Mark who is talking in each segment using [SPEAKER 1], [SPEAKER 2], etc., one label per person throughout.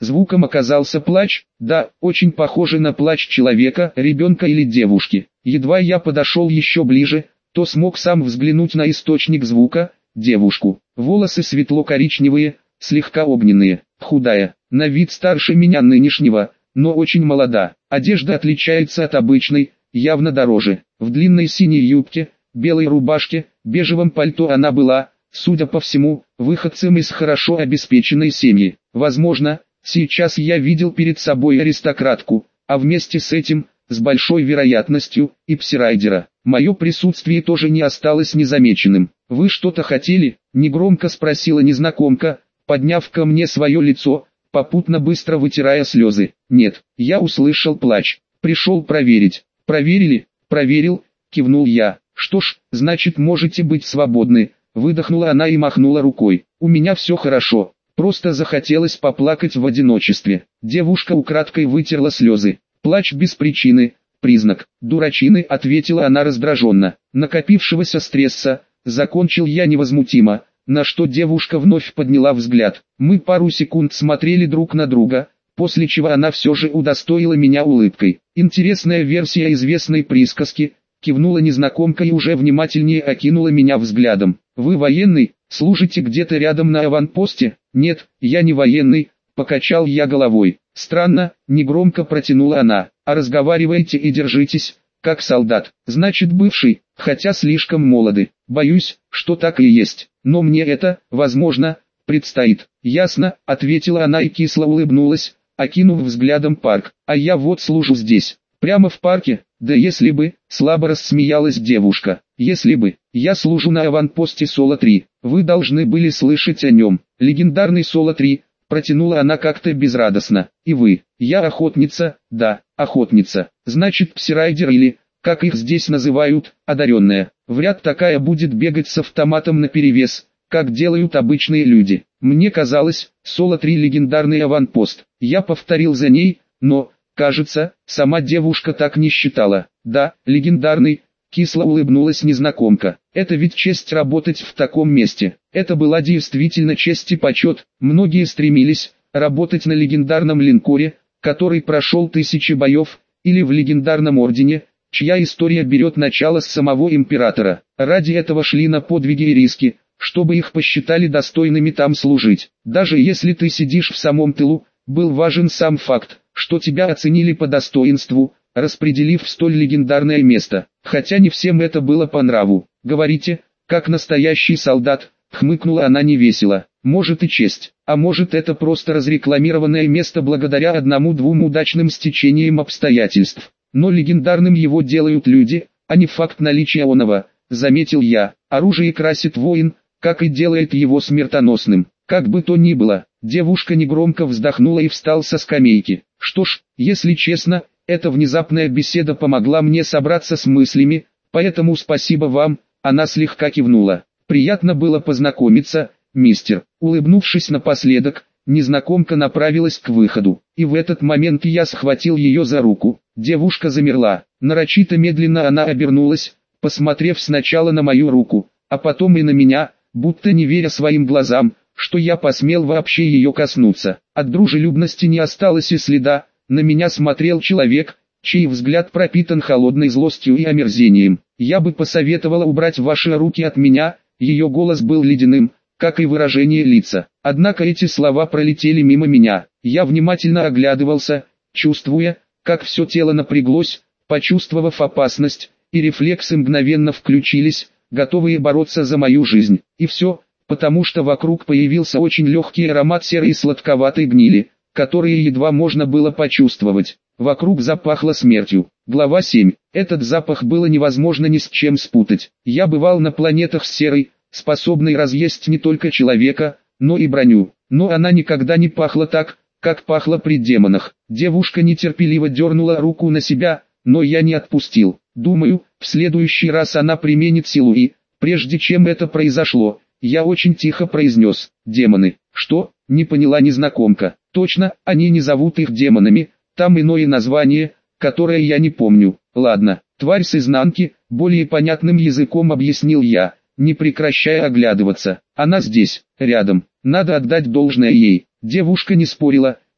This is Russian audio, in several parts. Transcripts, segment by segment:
[SPEAKER 1] Звуком оказался плач, да, очень похожий на плач человека, ребенка или девушки. Едва я подошел еще ближе, то смог сам взглянуть на источник звука, девушку. Волосы светло-коричневые, слегка огненные, худая, на вид старше меня нынешнего, но очень молода. Одежда отличается от обычной, явно дороже. В длинной синей юбке, белой рубашке, бежевом пальто она была, судя по всему, выходцем из хорошо обеспеченной семьи. Возможно, сейчас я видел перед собой аристократку, а вместе с этим, с большой вероятностью, и псирайдера. Мое присутствие тоже не осталось незамеченным. «Вы что-то хотели?» – негромко спросила незнакомка, подняв ко мне свое лицо, попутно быстро вытирая слезы. «Нет, я услышал плач. Пришел проверить». «Проверили?» «Проверил», – кивнул я. «Что ж, значит можете быть свободны», – выдохнула она и махнула рукой. «У меня все хорошо. Просто захотелось поплакать в одиночестве». Девушка украдкой вытерла слезы. «Плач без причины, признак дурачины», — ответила она раздраженно. Накопившегося стресса, закончил я невозмутимо, на что девушка вновь подняла взгляд. Мы пару секунд смотрели друг на друга, после чего она все же удостоила меня улыбкой. «Интересная версия известной присказки», — кивнула незнакомка и уже внимательнее окинула меня взглядом. «Вы военный, служите где-то рядом на аванпосте?» «Нет, я не военный», — покачал я головой. «Странно», — негромко протянула она, — «а разговариваете и держитесь, как солдат, значит бывший, хотя слишком молоды. Боюсь, что так и есть, но мне это, возможно, предстоит». «Ясно», — ответила она и кисло улыбнулась, окинув взглядом парк. «А я вот служу здесь, прямо в парке». «Да если бы», — слабо рассмеялась девушка, — «если бы, я служу на аванпосте Соло-3, вы должны были слышать о нем, легендарный Соло-3», протянула она как-то безрадостно. «И вы?» «Я охотница». «Да, охотница. Значит псирайдер или, как их здесь называют, одаренная. Вряд такая будет бегать с автоматом наперевес, как делают обычные люди. Мне казалось, Соло-3 легендарный аванпост». Я повторил за ней, но, кажется, сама девушка так не считала. «Да, легендарный», — кисло улыбнулась незнакомка. «Это ведь честь работать в таком месте». Это была действительно честь и почет. Многие стремились работать на легендарном линкоре, который прошел тысячи боев, или в легендарном ордене, чья история берет начало с самого императора. Ради этого шли на подвиги и риски, чтобы их посчитали достойными там служить. Даже если ты сидишь в самом тылу, был важен сам факт, что тебя оценили по достоинству, распределив в столь легендарное место. Хотя не всем это было по нраву. «Говорите, как настоящий солдат», — хмыкнула она невесело. «Может и честь, а может это просто разрекламированное место благодаря одному-двум удачным стечениям обстоятельств. Но легендарным его делают люди, а не факт наличия оного», — заметил я. «Оружие красит воин, как и делает его смертоносным». Как бы то ни было, девушка негромко вздохнула и встала со скамейки. «Что ж, если честно, эта внезапная беседа помогла мне собраться с мыслями, поэтому спасибо вам», — она слегка кивнула. «Приятно было познакомиться, мистер». Улыбнувшись напоследок, незнакомка направилась к выходу, и в этот момент я схватил ее за руку. Девушка замерла, нарочито медленно она обернулась, посмотрев сначала на мою руку, а потом и на меня, будто не веря своим глазам, что я посмел вообще ее коснуться. От дружелюбности не осталось и следа, на меня смотрел человек, чей взгляд пропитан холодной злостью и омерзением. «Я бы посоветовала убрать ваши руки от меня», ее голос был ледяным, как и выражение лица. Однако эти слова пролетели мимо меня. Я внимательно оглядывался, чувствуя, как все тело напряглось, почувствовав опасность, и рефлексы мгновенно включились, готовые бороться за мою жизнь. И все, потому что вокруг появился очень легкий аромат серой и сладковатой гнили, которые едва можно было почувствовать. Вокруг запахло смертью. Глава 7. Этот запах было невозможно ни с чем спутать. Я бывал на планетах с серой, способной разъесть не только человека, но и броню. Но она никогда не пахла так, как пахла при демонах. Девушка нетерпеливо дернула руку на себя, но я не отпустил. Думаю, в следующий раз она применит силу и, прежде чем это произошло, я очень тихо произнес: «Демоны». «Что?» — не поняла незнакомка. «Точно, они не зовут их демонами, там иное название, которое я не помню». «Ладно, тварь с изнанки», — более понятным языком объяснил я, не прекращая оглядываться. «Она здесь, рядом, надо отдать должное ей». Девушка не спорила,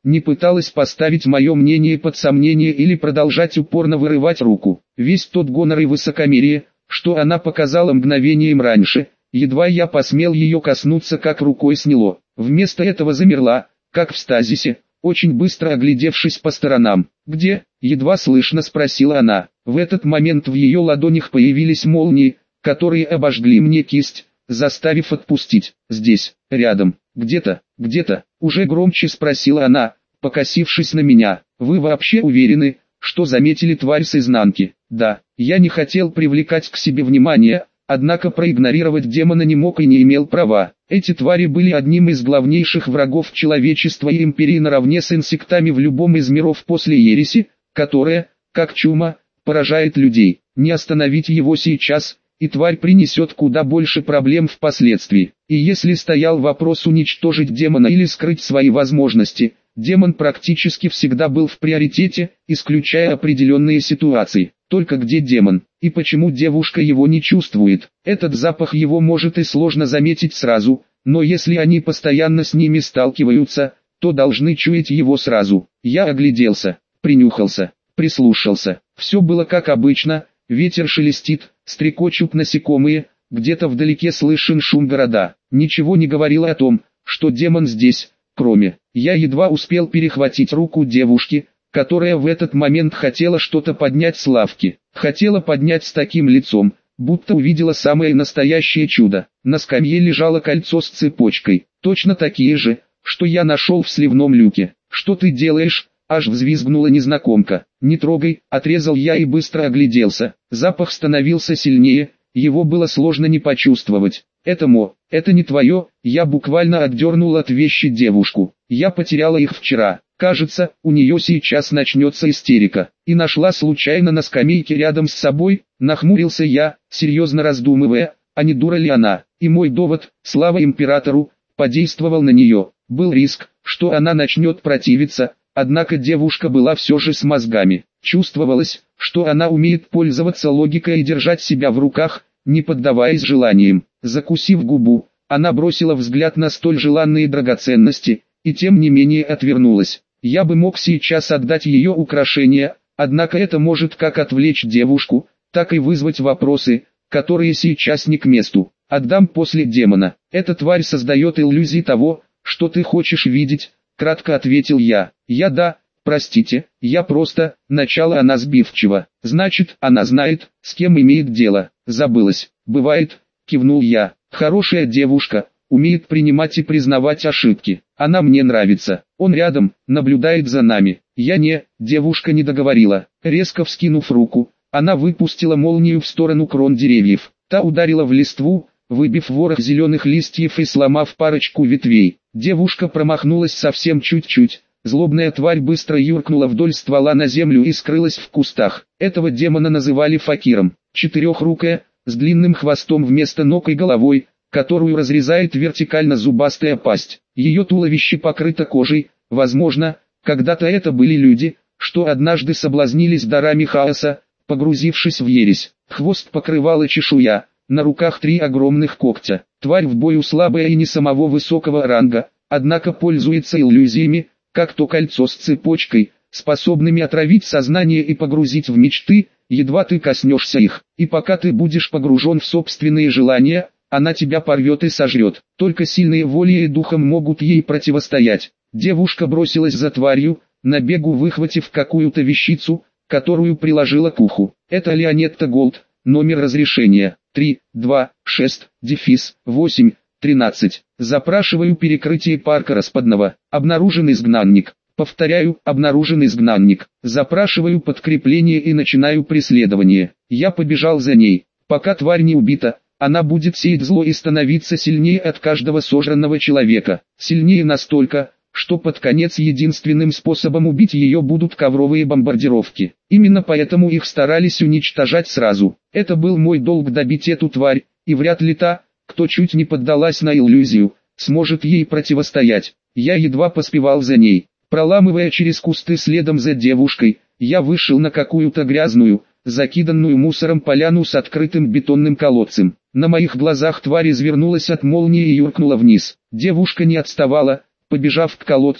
[SPEAKER 1] не пыталась поставить мое мнение под сомнение или продолжать упорно вырывать руку. Весь тот гонор и высокомерие, что она показала мгновением раньше, едва я посмел ее коснуться, как рукой сняло. Вместо этого замерла, как в стазисе, очень быстро оглядевшись по сторонам. «Где?» — едва слышно спросила она. В этот момент в ее ладонях появились молнии, которые обожгли мне кисть, заставив отпустить. «Здесь, рядом, где-то, уже громче спросила она, покосившись на меня. «Вы вообще уверены, что заметили тварь с изнанки?» «Да». Я не хотел привлекать к себе внимание, однако проигнорировать демона не мог и не имел права. Эти твари были одним из главнейших врагов человечества и империи наравне с инсектами в любом из миров после ереси, которая, как чума, поражает людей. Не остановить его сейчас, и тварь принесет куда больше проблем впоследствии. И если стоял вопрос уничтожить демона или скрыть свои возможности, демон практически всегда был в приоритете, исключая определенные ситуации. Только где демон, и почему девушка его не чувствует? Этот запах его может и сложно заметить сразу, но если они постоянно с ними сталкиваются, то должны чуять его сразу. Я огляделся, принюхался, прислушался. Все было как обычно, ветер шелестит, стрекочут насекомые, где-то вдалеке слышен шум города. Ничего не говорило о том, что демон здесь, кроме. Я едва успел перехватить руку девушки, которая в этот момент хотела что-то поднять с лавки. Хотела поднять с таким лицом, будто увидела самое настоящее чудо. На скамье лежало кольцо с цепочкой, точно такие же, что я нашел в сливном люке. «Что ты делаешь?» — аж взвизгнула незнакомка. «Не трогай», — отрезал я и быстро огляделся. Запах становился сильнее, его было сложно не почувствовать. «Это не твое», — я буквально отдернул от вещи девушку. «Я потеряла их вчера. Кажется, у нее сейчас начнется истерика». И нашла случайно на скамейке рядом с собой, нахмурился я, серьезно раздумывая, а не дура ли она. И мой довод, слава императору, подействовал на нее. Был риск, что она начнет противиться, однако девушка была все же с мозгами. Чувствовалось, что она умеет пользоваться логикой и держать себя в руках, не поддаваясь желаниям. Закусив губу, она бросила взгляд на столь желанные драгоценности, и тем не менее отвернулась. Я бы мог сейчас отдать ее украшения, однако это может как отвлечь девушку, так и вызвать вопросы, которые сейчас не к месту. «Отдам после демона. Эта тварь создает иллюзии того, что ты хочешь видеть», — кратко ответил я. Да, простите, я просто...» Начала она сбивчиво. «Значит, она знает, с кем имеет дело». «Забылась. Бывает», — кивнул я. «Хорошая девушка, умеет принимать и признавать ошибки. Она мне нравится. Он рядом, наблюдает за нами». Девушка не договорила. Резко вскинув руку, она выпустила молнию в сторону крон деревьев. Та ударила в листву, выбив ворох зеленых листьев и сломав парочку ветвей. Девушка промахнулась совсем чуть-чуть. Злобная тварь быстро юркнула вдоль ствола на землю и скрылась в кустах. Этого демона называли факиром. Четырехрукая, с длинным хвостом вместо ног и головой, которую разрезает вертикально зубастая пасть. Ее туловище покрыто кожей. Возможно, когда-то это были люди, что однажды соблазнились дарами хаоса, погрузившись в ересь. Хвост покрывала чешуя, на руках 3 огромных когтя. Тварь в бою слабая и не самого высокого ранга, однако пользуется иллюзиями, как то кольцо с цепочкой, способными отравить сознание и погрузить в мечты, едва ты коснешься их. И пока ты будешь погружен в собственные желания, она тебя порвет и сожрет. Только сильные волей и духом могут ей противостоять. Девушка бросилась за тварью, на бегу выхватив какую-то вещицу, которую приложила к уху. Это Леонетта Голд, номер разрешения 326-8-13. Запрашиваю перекрытие парка Распадного. Обнаружен изгнанник. Повторяю, обнаружен изгнанник. Запрашиваю подкрепление и начинаю преследование. Я побежал за ней. Пока тварь не убита, она будет сеять зло и становиться сильнее от каждого сожранного человека. Сильнее настолько, что под конец единственным способом убить ее будут ковровые бомбардировки. Именно поэтому их старались уничтожать сразу. Это был мой долг добить эту тварь, и вряд ли та, кто чуть не поддалась на иллюзию, сможет ей противостоять. Я едва поспевал за ней. Проламывая через кусты следом за девушкой, я вышел на какую-то грязную, закиданную мусором поляну с открытым бетонным колодцем. На моих глазах тварь извернулась от молнии и юркнула вниз. Девушка не отставала, побежав к колодцу,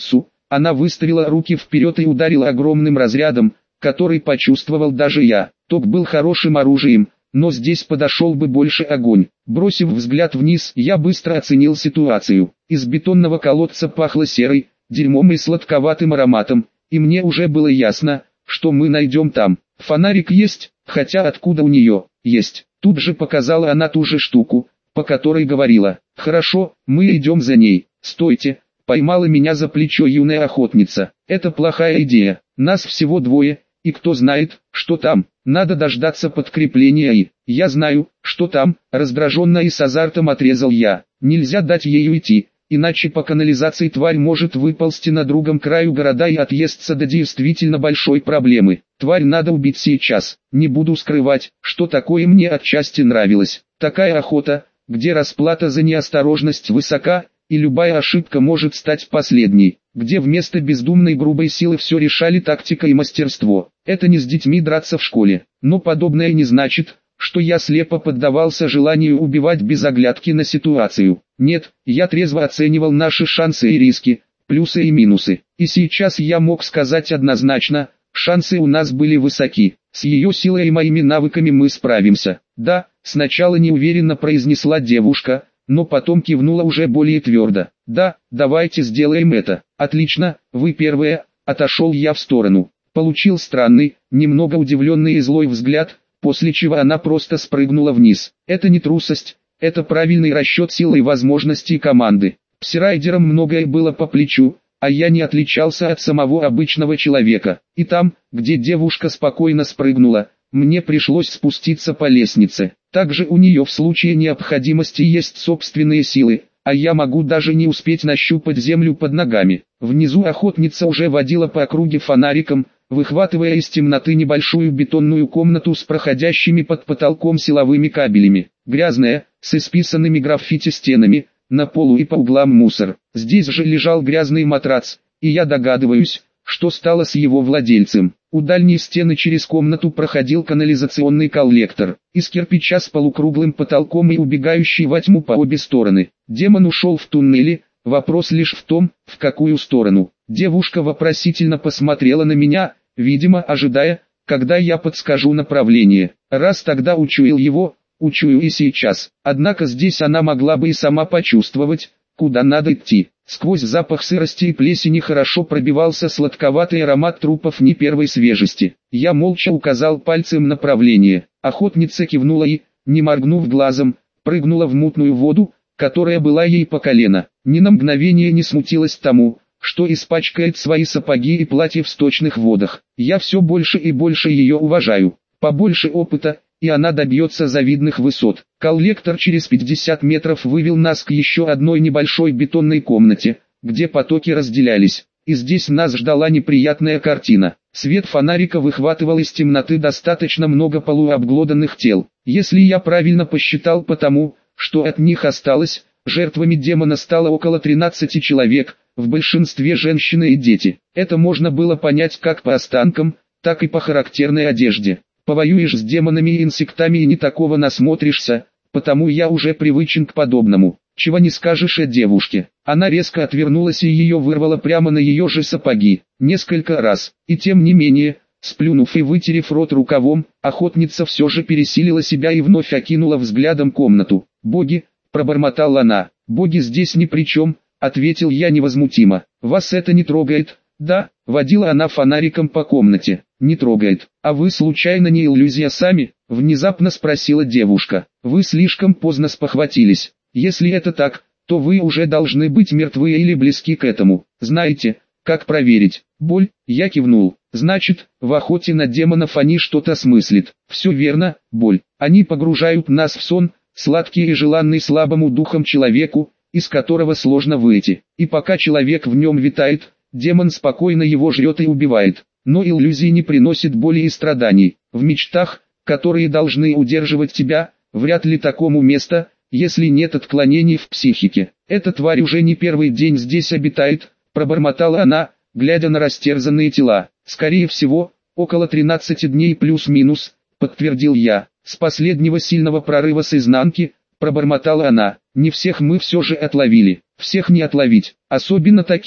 [SPEAKER 1] Она выставила руки вперед и ударила огромным разрядом, который почувствовал даже я. Ток был хорошим оружием, но здесь подошел бы больше огонь. Бросив взгляд вниз, я быстро оценил ситуацию. Из бетонного колодца пахло серой, дерьмом и сладковатым ароматом, и мне уже было ясно, что мы найдем там. Фонарик есть, хотя откуда у нее? Есть. Тут же показала она ту же штуку, по которой говорила. Хорошо, мы идем за ней. Стойте, поймала меня за плечо юная охотница. Это плохая идея, нас всего двое, и кто знает, что там. Надо дождаться подкрепления и... Я знаю, что там, раздраженно и с азартом отрезал я. Нельзя дать ей уйти, иначе по канализации тварь может выползти на другом краю города и отъесться до действительно большой проблемы. Тварь надо убить сейчас. Не буду скрывать, что такое мне отчасти нравилось. Такая охота, где расплата за неосторожность высока, и любая ошибка может стать последней, где вместо бездумной грубой силы все решали тактика и мастерство. Это не с детьми драться в школе, но подобное не значит, что я слепо поддавался желанию убивать без оглядки на ситуацию. Нет, я трезво оценивал наши шансы и риски, плюсы и минусы. И сейчас я мог сказать однозначно, шансы у нас были высоки. С ее силой и моими навыками мы справимся. Да, сначала неуверенно произнесла девушка, но потом кивнула уже более твердо. Да, давайте сделаем это. Отлично, вы первые. Отошел я в сторону. Получил странный, немного удивленный и злой взгляд, после чего она просто спрыгнула вниз. Это не трусость, это правильный расчет силы и возможностей команды. Псирайдерам многое было по плечу, а я не отличался от самого обычного человека. И там, где девушка спокойно спрыгнула, мне пришлось спуститься по лестнице. Также у нее в случае необходимости есть собственные силы, а я могу даже не успеть нащупать землю под ногами. Внизу охотница уже водила по округе фонариком, выхватывая из темноты небольшую бетонную комнату с проходящими под потолком силовыми кабелями. Грязная, с исписанными граффити стенами, на полу и по углам мусор. Здесь же лежал грязный матрац, и я догадываюсь, что стало с его владельцем. У дальней стены через комнату проходил канализационный коллектор, из кирпича с полукруглым потолком и убегающий во тьму по обе стороны. Демон ушел в туннели, вопрос лишь в том, в какую сторону. Девушка вопросительно посмотрела на меня, видимо ожидая, когда я подскажу направление. Раз тогда учуял его, учую и сейчас. Однако здесь она могла бы и сама почувствовать, куда надо идти. Сквозь запах сырости и плесени хорошо пробивался сладковатый аромат трупов не первой свежести. Я молча указал пальцем направление. Охотница кивнула и, не моргнув глазом, прыгнула в мутную воду, которая была ей по колено. Ни на мгновение не смутилась тому, что испачкает свои сапоги и платье в сточных водах. Я все больше и больше ее уважаю. Побольше опыта, и она добьется завидных высот. Коллектор через 50 метров вывел нас к еще одной небольшой бетонной комнате, где потоки разделялись. И здесь нас ждала неприятная картина. Свет фонарика выхватывал из темноты достаточно много полуобглоданных тел. Если я правильно посчитал потому, что от них осталось, жертвами демона стало около 13 человек, в большинстве женщины и дети. Это можно было понять как по останкам, так и по характерной одежде. Повоюешь с демонами и инсектами и не такого насмотришься, потому я уже привычен к подобному. Чего не скажешь о девушке. Она резко отвернулась и ее вырвало прямо на ее же сапоги. Несколько раз. И тем не менее, сплюнув и вытерев рот рукавом, охотница все же пересилила себя и вновь окинула взглядом комнату. «Боги!» – пробормотала она. «Боги здесь ни при чем», – ответил я невозмутимо. «Вас это не трогает?» «Да», – водила она фонариком по комнате. «Не трогает. А вы случайно не иллюзия сами?» – внезапно спросила девушка. «Вы слишком поздно спохватились. Если это так, то вы уже должны быть мертвы или близки к этому. Знаете, как проверить?» «Боль», – я кивнул. «Значит, в охоте на демонов они что-то смыслят». «Все верно, боль. Они погружают нас в сон, сладкий и желанный слабому духом человеку, из которого сложно выйти. И пока человек в нем витает, демон спокойно его жрет и убивает. Но иллюзии не приносят боли и страданий. В мечтах, которые должны удерживать тебя, вряд ли такому место, если нет отклонений в психике. Эта тварь уже не первый день здесь обитает», – пробормотала она, глядя на растерзанные тела. «Скорее всего, около 13 дней плюс-минус», – подтвердил я. «С последнего сильного прорыва с изнанки», – пробормотала она. «Не всех мы все же отловили. Всех не отловить, особенно таких,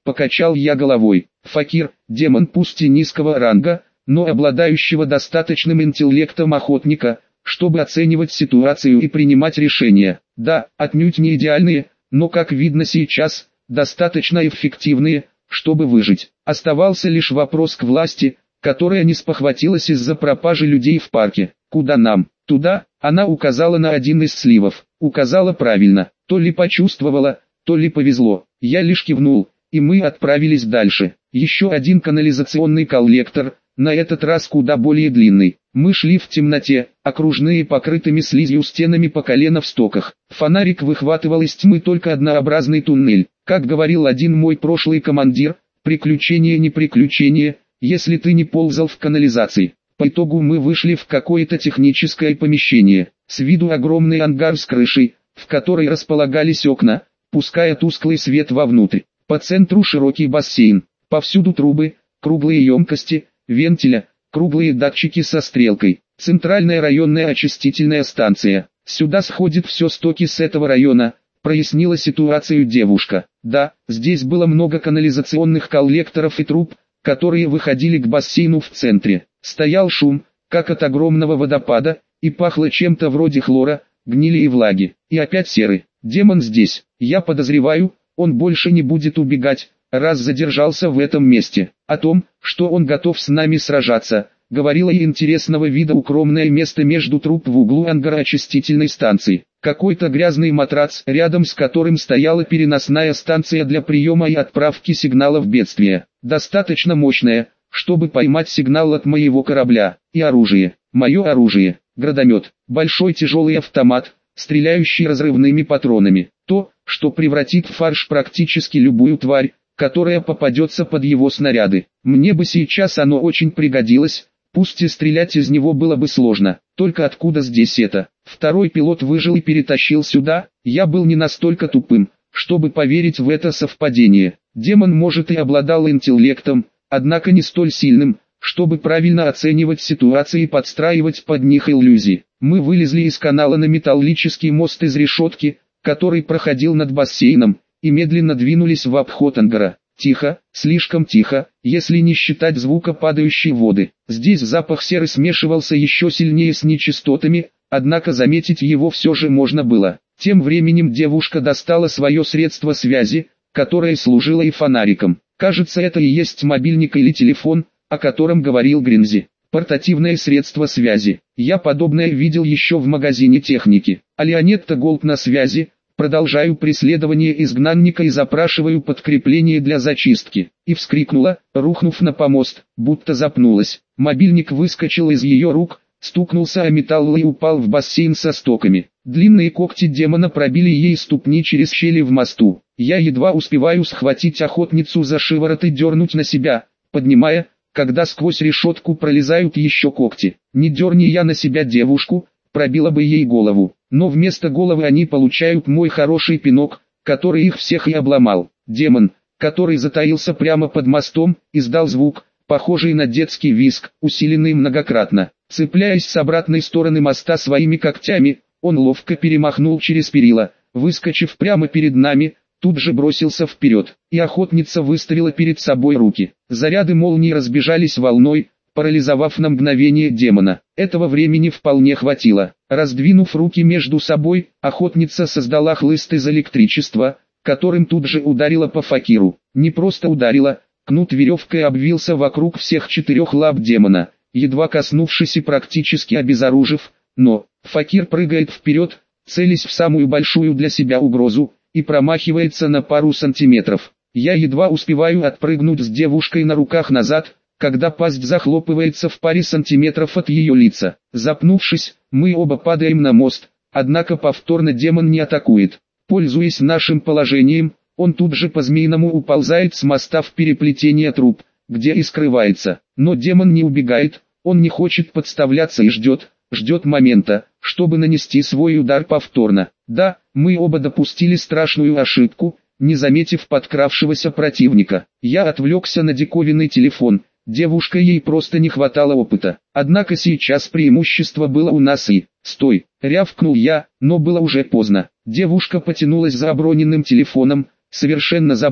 [SPEAKER 1] покачал я головой. Факир, демон пусть и низкого ранга, но обладающего достаточным интеллектом охотника, чтобы оценивать ситуацию и принимать решения. Да, отнюдь не идеальные, но как видно сейчас, достаточно эффективные, чтобы выжить. Оставался лишь вопрос к власти, которая не спохватилась из-за пропажи людей в парке. Куда нам? Туда. Она указала на один из сливов. Указала правильно. То ли почувствовала, то ли повезло. Я лишь кивнул, и мы отправились дальше. Еще один канализационный коллектор, на этот раз куда более длинный. Мы шли в темноте, окружные покрытыми слизью стенами по колено в стоках. Фонарик выхватывал из тьмы только однообразный туннель. Как говорил один мой прошлый командир, приключение не приключение, если ты не ползал в канализации. По итогу мы вышли в какое-то техническое помещение. С виду огромный ангар с крышей, в которой располагались окна, пуская тусклый свет вовнутрь. По центру широкий бассейн, повсюду трубы, круглые емкости, вентиля, круглые датчики со стрелкой. Центральная районная очистительная станция. Сюда сходит все стоки с этого района, прояснила ситуацию девушка. Да, здесь было много канализационных коллекторов и труб, которые выходили к бассейну в центре. Стоял шум, как от огромного водопада, и пахло чем-то вроде хлора, гнили и влаги. И опять серый. Демон здесь. Я подозреваю, он больше не будет убегать, раз задержался в этом месте. О том, что он готов с нами сражаться, говорило и интересного вида укромное место между труб в углу ангара очистительной станции. Какой-то грязный матрац, рядом с которым стояла переносная станция для приема и отправки сигналов бедствия. Достаточно мощная, чтобы поймать сигнал от моего корабля. И оружие. Мое оружие. Градомет. Большой тяжелый автомат, стреляющий разрывными патронами. То, что превратит в фарш практически любую тварь, которая попадется под его снаряды. Мне бы сейчас оно очень пригодилось, пусть и стрелять из него было бы сложно. Только откуда здесь это? Второй пилот выжил и перетащил сюда. Я был не настолько тупым, чтобы поверить в это совпадение. Демон может и обладал интеллектом, однако не столь сильным, чтобы правильно оценивать ситуации и подстраивать под них иллюзии. Мы вылезли из канала на металлический мост из решетки, который проходил над бассейном, и медленно двинулись в обход ангара. Тихо, слишком тихо, если не считать звука падающей воды. Здесь запах серы смешивался еще сильнее с нечистотами, однако заметить его все же можно было. Тем временем девушка достала свое средство связи, которое служило и фонариком. Кажется, это и есть мобильник или телефон, о котором говорил Гринзи. Портативное средство связи. Я подобное видел еще в магазине техники. А Леонетта Голд на связи. Продолжаю преследование изгнанника и запрашиваю подкрепление для зачистки. И вскрикнула, рухнув на помост, будто запнулась. Мобильник выскочил из ее рук, стукнулся о металл и упал в бассейн со стоками. Длинные когти демона пробили ей ступни через щели в мосту. Я едва успеваю схватить охотницу за шиворот и дернуть на себя, поднимая, когда сквозь решетку пролезают еще когти. Не дерни я на себя девушку, пробила бы ей голову. Но вместо головы они получают мой хороший пинок, который их всех и обломал. Демон, который затаился прямо под мостом, издал звук, похожий на детский визг, усиленный многократно. Цепляясь с обратной стороны моста своими когтями, он ловко перемахнул через перила, выскочив прямо перед нами, тут же бросился вперед, и охотница выставила перед собой руки. Заряды молнии разбежались волной, парализовав на мгновение демона. Этого времени вполне хватило. Раздвинув руки между собой, охотница создала хлыст из электричества, которым тут же ударила по факиру. Не просто ударила, кнут веревкой обвился вокруг всех четырех лап демона, едва коснувшись и практически обезоружив, но факир прыгает вперед, целясь в самую большую для себя угрозу, и промахивается на пару сантиметров. Я едва успеваю отпрыгнуть с девушкой на руках назад, когда пасть захлопывается в паре сантиметров от ее лица. Запнувшись, мы оба падаем на мост, однако повторно демон не атакует. Пользуясь нашим положением, он тут же по-змеиному уползает с моста в переплетение труб, где и скрывается. Но демон не убегает, он не хочет подставляться и ждет момента, чтобы нанести свой удар повторно. Да, мы оба допустили страшную ошибку, не заметив подкравшегося противника. Я отвлекся на диковинный телефон. Девушка, ей просто не хватало опыта. Однако сейчас преимущество было у нас и... «Стой!» — рявкнул я, но было уже поздно. Девушка потянулась за оброненным телефоном, совершенно забыв,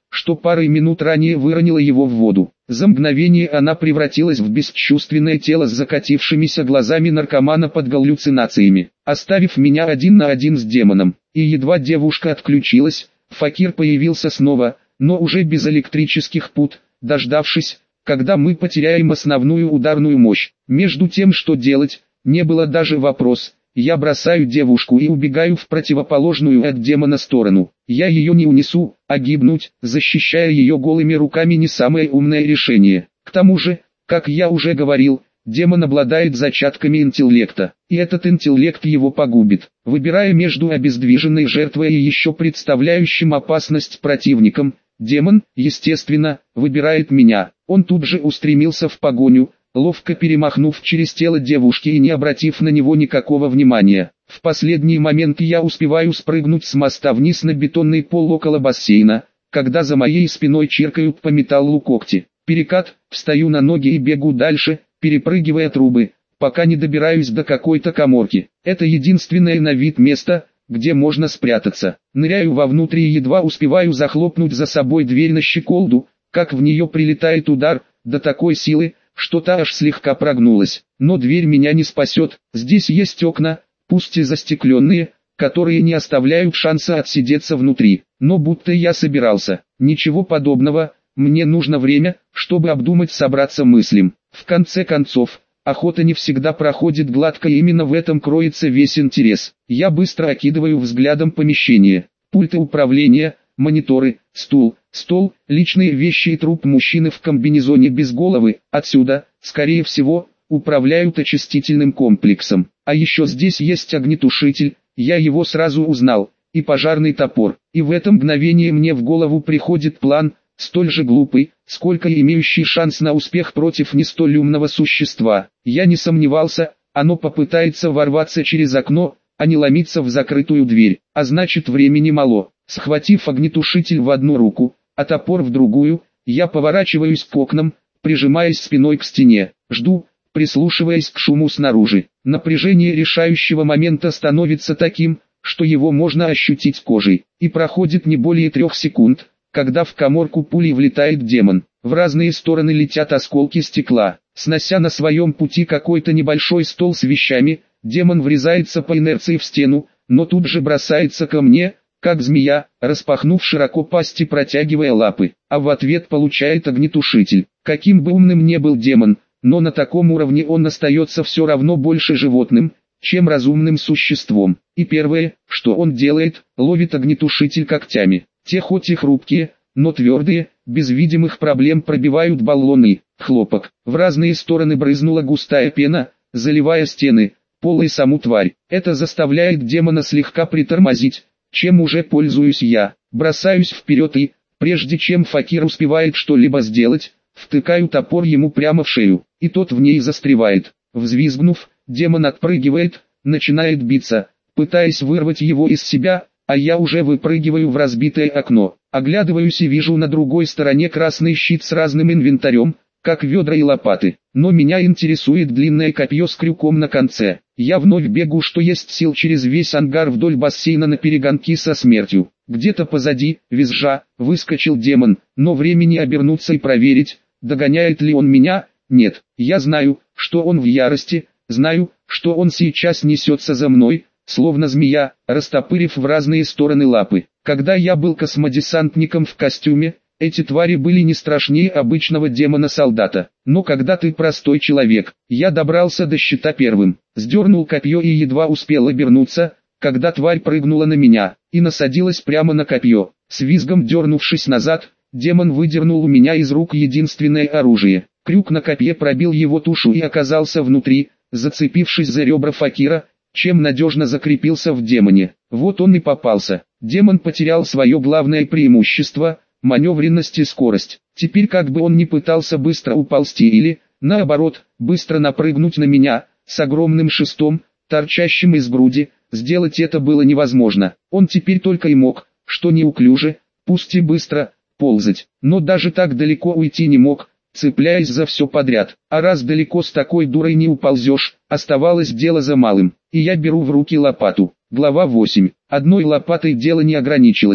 [SPEAKER 1] что парой минут ранее выронила его в воду. За мгновение она превратилась в бесчувственное тело с закатившимися глазами наркомана под галлюцинациями, оставив меня один на один с демоном. И едва девушка отключилась, Факир появился снова, но уже без электрических пут, дождавшись, когда мы потеряем основную ударную мощь. Между тем, что делать, не было даже вопрос. Я бросаю девушку и убегаю в противоположную от демона сторону. Я ее не унесу, а гибнуть, защищая ее голыми руками, не самое умное решение. К тому же, как я уже говорил, демон обладает зачатками интеллекта, и этот интеллект его погубит. Выбирая между обездвиженной жертвой и еще представляющим опасность противником, демон, естественно, выбирает меня. Он тут же устремился в погоню, ловко перемахнув через тело девушки и не обратив на него никакого внимания. В последний момент я успеваю спрыгнуть с моста вниз на бетонный пол около бассейна, когда за моей спиной чиркают по металлу когти. Перекат, встаю на ноги и бегу дальше, перепрыгивая трубы, пока не добираюсь до какой-то каморки. Это единственное на вид место, где можно спрятаться. Ныряю вовнутрь и едва успеваю захлопнуть за собой дверь на щеколду, как в нее прилетает удар, до такой силы, что та аж слегка прогнулась. Но дверь меня не спасет, здесь есть окна, пусть и застекленные, которые не оставляют шанса отсидеться внутри. Но будто я собирался. Ничего подобного, мне нужно время, чтобы обдумать, собраться мыслям. В конце концов, охота не всегда проходит гладко, и именно в этом кроется весь интерес. Я быстро окидываю взглядом помещение. Пульты управления, мониторы, стул, стол, личные вещи и труп мужчины в комбинезоне без головы. Отсюда, скорее всего, управляют очистительным комплексом. А еще здесь есть огнетушитель, я его сразу узнал, и пожарный топор. И в это мгновение мне в голову приходит план, столь же глупый, сколько и имеющий шанс на успех против не столь умного существа. Я не сомневался, оно попытается ворваться через окно, а не ломиться в закрытую дверь. А значит, времени мало. Схватив огнетушитель в одну руку, а топор в другую, я поворачиваюсь к окнам, прижимаясь спиной к стене. Жду, прислушиваясь к шуму снаружи. Напряжение решающего момента становится таким, что его можно ощутить кожей. И проходит не более 3 секунд, когда в каморку пулей влетает демон. В разные стороны летят осколки стекла. Снося на своем пути какой-то небольшой стол с вещами, демон врезается по инерции в стену, но тут же бросается ко мне, как змея, распахнув широко пасть и протягивая лапы, а в ответ получает огнетушитель. Каким бы умным ни был демон, но на таком уровне он остается все равно больше животным, чем разумным существом. И первое, что он делает, ловит огнетушитель когтями. Те хоть и хрупкие, но твердые, без видимых проблем пробивают баллоны. Хлопок. В разные стороны брызнула густая пена, заливая стены, пол и саму тварь. Это заставляет демона слегка притормозить, чем уже пользуюсь я. Бросаюсь вперед и, прежде чем Факир успевает что-либо сделать, втыкаю топор ему прямо в шею, и тот в ней застревает. Взвизгнув, демон отпрыгивает, начинает биться, пытаясь вырвать его из себя, а я уже выпрыгиваю в разбитое окно. Оглядываюсь и вижу на другой стороне красный щит с разным инвентарем, как ведра и лопаты. Но меня интересует длинное копье с крюком на конце. Я вновь бегу, что есть сил, через весь ангар вдоль бассейна на перегонки со смертью. Где-то позади, визжа, выскочил демон, но времени обернуться и проверить, догоняет ли он меня, нет. Я знаю, что он в ярости, знаю, что он сейчас несется за мной, словно змея, растопырив в разные стороны лапы. Когда я был космодесантником в костюме, эти твари были не страшнее обычного демона-солдата. Но когда ты простой человек, я добрался до щита первым, сдернул копье и едва успел обернуться, когда тварь прыгнула на меня и насадилась прямо на копье. С визгом дернувшись назад, демон выдернул у меня из рук единственное оружие. Крюк на копье пробил его тушу и оказался внутри, зацепившись за ребра Факира, чем надежно закрепился в демоне. Вот он и попался. Демон потерял свое главное преимущество – маневренность и скорость. Теперь, как бы он ни пытался быстро уползти или, наоборот, быстро напрыгнуть на меня, с огромным шестом, торчащим из груди, сделать это было невозможно. Он теперь только и мог, что неуклюже, пусть и быстро, ползать. Но даже так далеко уйти не мог, цепляясь за все подряд. А раз далеко с такой дурой не уползешь, оставалось дело за малым. И я беру в руки лопату. Глава 8. Одной лопатой дело не ограничилось.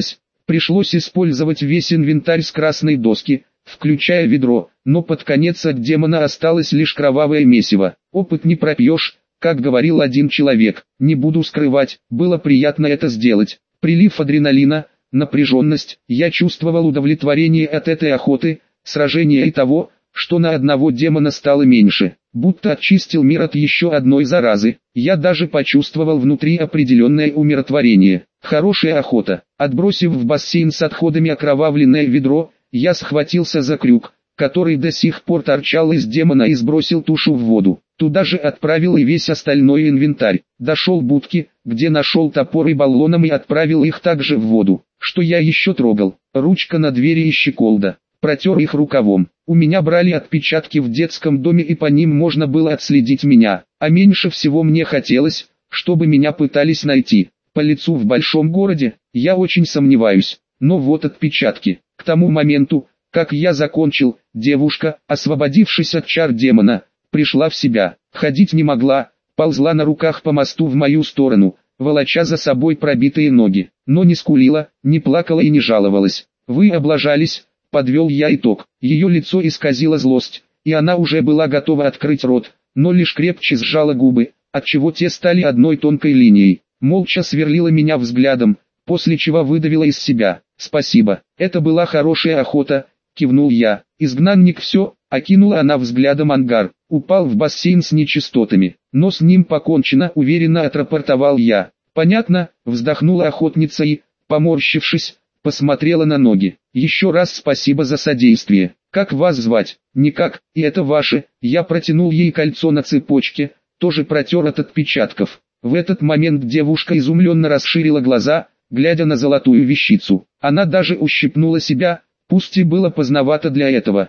[SPEAKER 1] Пришлось использовать весь инвентарь с красной доски, включая ведро, но под конец от демона осталось лишь кровавое месиво. Опыт не пропьешь, как говорил один человек, не буду скрывать, было приятно это сделать. Прилив адреналина, напряженность, я чувствовал удовлетворение от этой охоты, сражения и того, что на одного демона стало меньше, будто очистил мир от еще одной заразы. Я даже почувствовал внутри определенное умиротворение. Хорошая охота. Отбросив в бассейн с отходами окровавленное ведро, я схватился за крюк, который до сих пор торчал из демона, и сбросил тушу в воду. Туда же отправил и весь остальной инвентарь. Дошел будки, где нашел топор и баллоном, и отправил их также в воду. Что я еще трогал? Ручка на двери и щеколда. Протер их рукавом. У меня брали отпечатки в детском доме, и по ним можно было отследить меня. А меньше всего мне хотелось, чтобы меня пытались найти. По лицу в большом городе, я очень сомневаюсь. Но вот отпечатки. К тому моменту, как я закончил, девушка, освободившись от чар демона, пришла в себя. Ходить не могла, ползла на руках по мосту в мою сторону, волоча за собой пробитые ноги. Но не скулила, не плакала и не жаловалась. «Вы облажались», — подвел я итог. Ее лицо исказило злость, и она уже была готова открыть рот, но лишь крепче сжала губы, отчего те стали одной тонкой линией. Молча сверлила меня взглядом, после чего выдавила из себя: «Спасибо, это была хорошая охота», — кивнул я. «Изгнанник все», — окинула она взглядом ангар, «упал в бассейн с нечистотами, но с ним покончено», — уверенно отрапортовал я. «Понятно», — вздохнула охотница и, поморщившись, посмотрела на ноги. «Еще раз спасибо за содействие. Как вас звать?» «Никак, и это ваше». Я протянул ей кольцо на цепочке, тоже протер от отпечатков. В этот момент девушка изумленно расширила глаза, глядя на золотую вещицу. Она даже ущипнула себя, пусть и было поздновато для этого.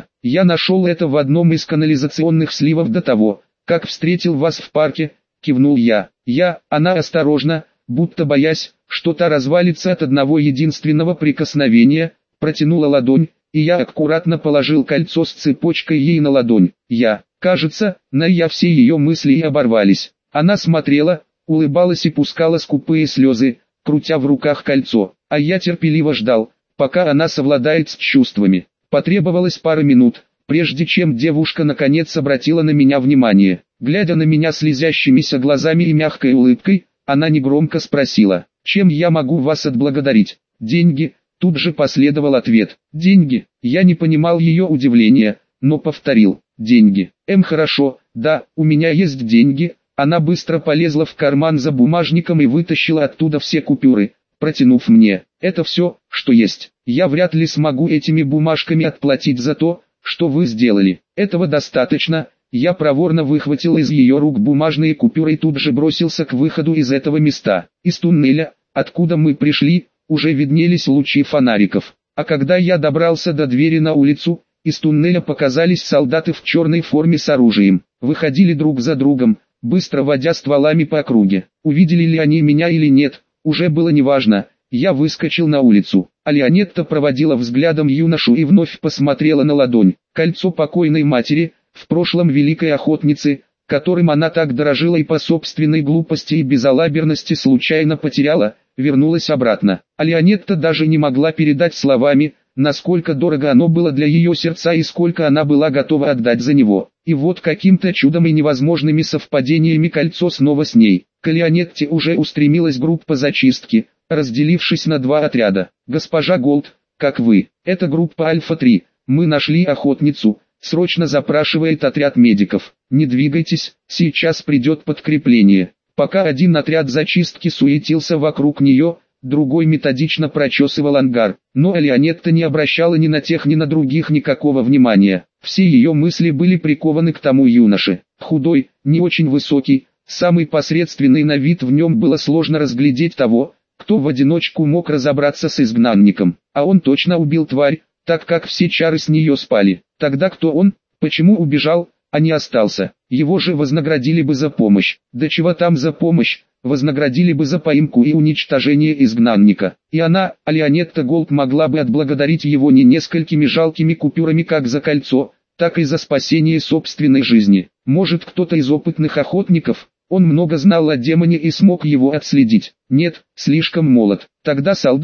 [SPEAKER 1] Я нашел это в одном из канализационных сливов до того, как встретил вас в парке», — кивнул я. Она осторожно, будто боясь, что та развалится от одного единственного прикосновения, протянула ладонь, и я аккуратно положил кольцо с цепочкой ей на ладонь. Кажется, все ее мысли и оборвались. Она смотрела, улыбалась и пускала скупые слезы, крутя в руках кольцо, а я терпеливо ждал, пока она совладает с чувствами. Потребовалось пара минут, прежде чем девушка наконец обратила на меня внимание. Глядя на меня слезящимися глазами и мягкой улыбкой, она негромко спросила: «Чем я могу вас отблагодарить?» «Деньги», — тут же последовал ответ. «Деньги». Я не понимал ее удивления, но повторил: «Деньги». Хорошо, да, у меня есть деньги». Она быстро полезла в карман за бумажником и вытащила оттуда все купюры, протянув мне. «Это все, что есть. Я вряд ли смогу этими бумажками отплатить за то, что вы сделали. Этого достаточно». Я проворно выхватил из ее рук бумажные купюры и тут же бросился к выходу из этого места. Из туннеля, откуда мы пришли, уже виднелись лучи фонариков. А когда я добрался до двери на улицу, из туннеля показались солдаты в черной форме с оружием. Выходили друг за другом, быстро водя стволами по округе. Увидели ли они меня или нет, уже было неважно. Я выскочил на улицу. А Леонетта проводила взглядом юношу и вновь посмотрела на ладонь. Кольцо покойной матери, в прошлом великой охотницы, которым она так дорожила и по собственной глупости и безалаберности случайно потеряла, вернулось обратно. А Леонетта даже не могла передать словами, насколько дорого оно было для ее сердца и сколько она была готова отдать за него. И вот каким-то чудом и невозможными совпадениями кольцо снова с ней. К Леонетте уже устремилась группа зачистки, разделившись на два отряда. «Госпожа Голд, как вы? Это группа Альфа-3, мы нашли охотницу», срочно запрашивает отряд медиков. «Не двигайтесь, сейчас придет подкрепление». Пока один отряд зачистки суетился вокруг нее, другой методично прочесывал ангар. Но Леонетта не обращала ни на тех, ни на других никакого внимания. Все ее мысли были прикованы к тому юноше. Худой, не очень высокий, самый посредственный на вид, в нем было сложно разглядеть того, кто в одиночку мог разобраться с изгнанником. А он точно убил тварь, так как все чары с нее спали. Тогда кто он, почему убежал, а не остался? Его же вознаградили бы за помощь. Да чего там за помощь, вознаградили бы за поимку и уничтожение изгнанника. И она, Леонетта Голд, могла бы отблагодарить его не несколькими жалкими купюрами как за кольцо, так и за спасение собственной жизни. Может, кто-то из опытных охотников? Он много знал о демоне и смог его отследить. Нет, слишком молод. Тогда солдат,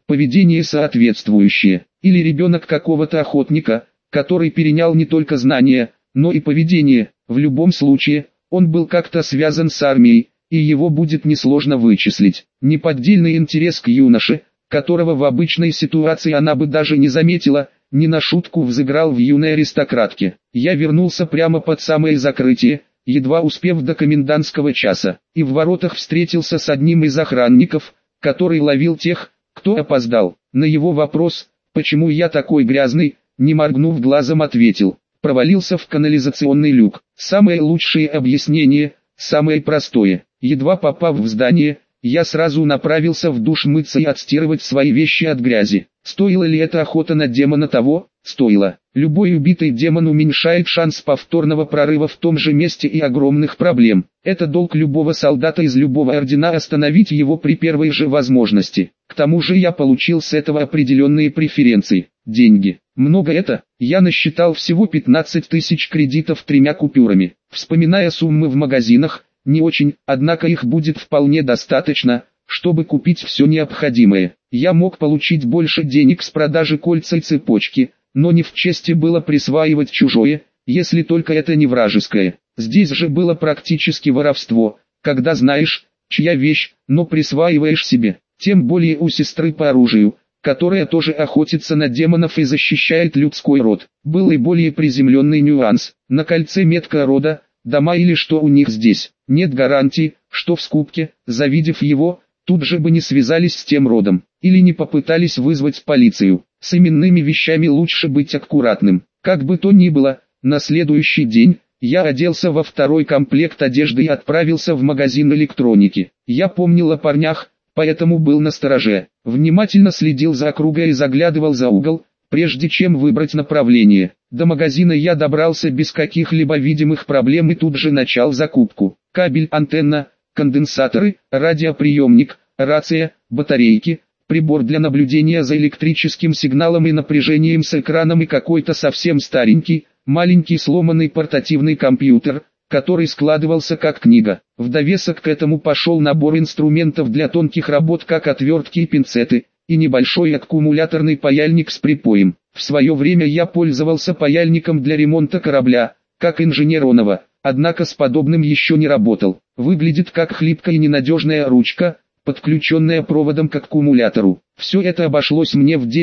[SPEAKER 1] поведение соответствующее, или ребенок какого-то охотника, который перенял не только знания, но и поведение. В любом случае, он был как-то связан с армией, и его будет несложно вычислить. Неподдельный интерес к юноше, которого в обычной ситуации она бы даже не заметила, не на шутку взыграл в юной аристократке. Я вернулся прямо под самое закрытие, едва успев до комендантского часа, и в воротах встретился с одним из охранников, который ловил тех, кто опоздал. На его вопрос, почему я такой грязный, не моргнув глазом ответил: провалился в канализационный люк. Самое лучшее объяснение, самое простое. Едва попав в здание, я сразу направился в душ мыться и отстирывать свои вещи от грязи. Стоила ли эта охота на демона того? Стоило. Любой убитый демон уменьшает шанс повторного прорыва в том же месте и огромных проблем. Это долг любого солдата из любого ордена остановить его при первой же возможности. К тому же я получил с этого определенные преференции. Деньги. Много это? Я насчитал всего 15 тысяч кредитов 3 купюрами. Вспоминая суммы в магазинах, не очень, однако их будет вполне достаточно, чтобы купить все необходимое. Я мог получить больше денег с продажи кольца и цепочки, но не в чести было присваивать чужое, если только это не вражеское. Здесь же было практически воровство, когда знаешь, чья вещь, но присваиваешь себе. Тем более у сестры по оружию, которая тоже охотится на демонов и защищает людской род. Был и более приземленный нюанс. На кольце метка рода, дома или что у них здесь. Нет гарантии, что в скупке, завидев его, тут же бы не связались с тем родом, или не попытались вызвать полицию. С именными вещами лучше быть аккуратным. Как бы то ни было, на следующий день я оделся во второй комплект одежды и отправился в магазин электроники. Я помнил о парнях, поэтому был настороже. Внимательно следил за округой и заглядывал за угол, прежде чем выбрать направление. До магазина я добрался без каких-либо видимых проблем и тут же начал закупку. Кабель, антенна, конденсаторы, радиоприемник, рация, батарейки, прибор для наблюдения за электрическим сигналом и напряжением с экраном и какой-то совсем старенький, маленький сломанный портативный компьютер, который складывался как книга. В довесок к этому пошел набор инструментов для тонких работ, как отвертки и пинцеты, и небольшой аккумуляторный паяльник с припоем. В свое время я пользовался паяльником для ремонта корабля, как инженер Онова, однако с подобным еще не работал. Выглядит как хлипкая и ненадежная ручка, подключенная проводом к аккумулятору. Все это обошлось мне в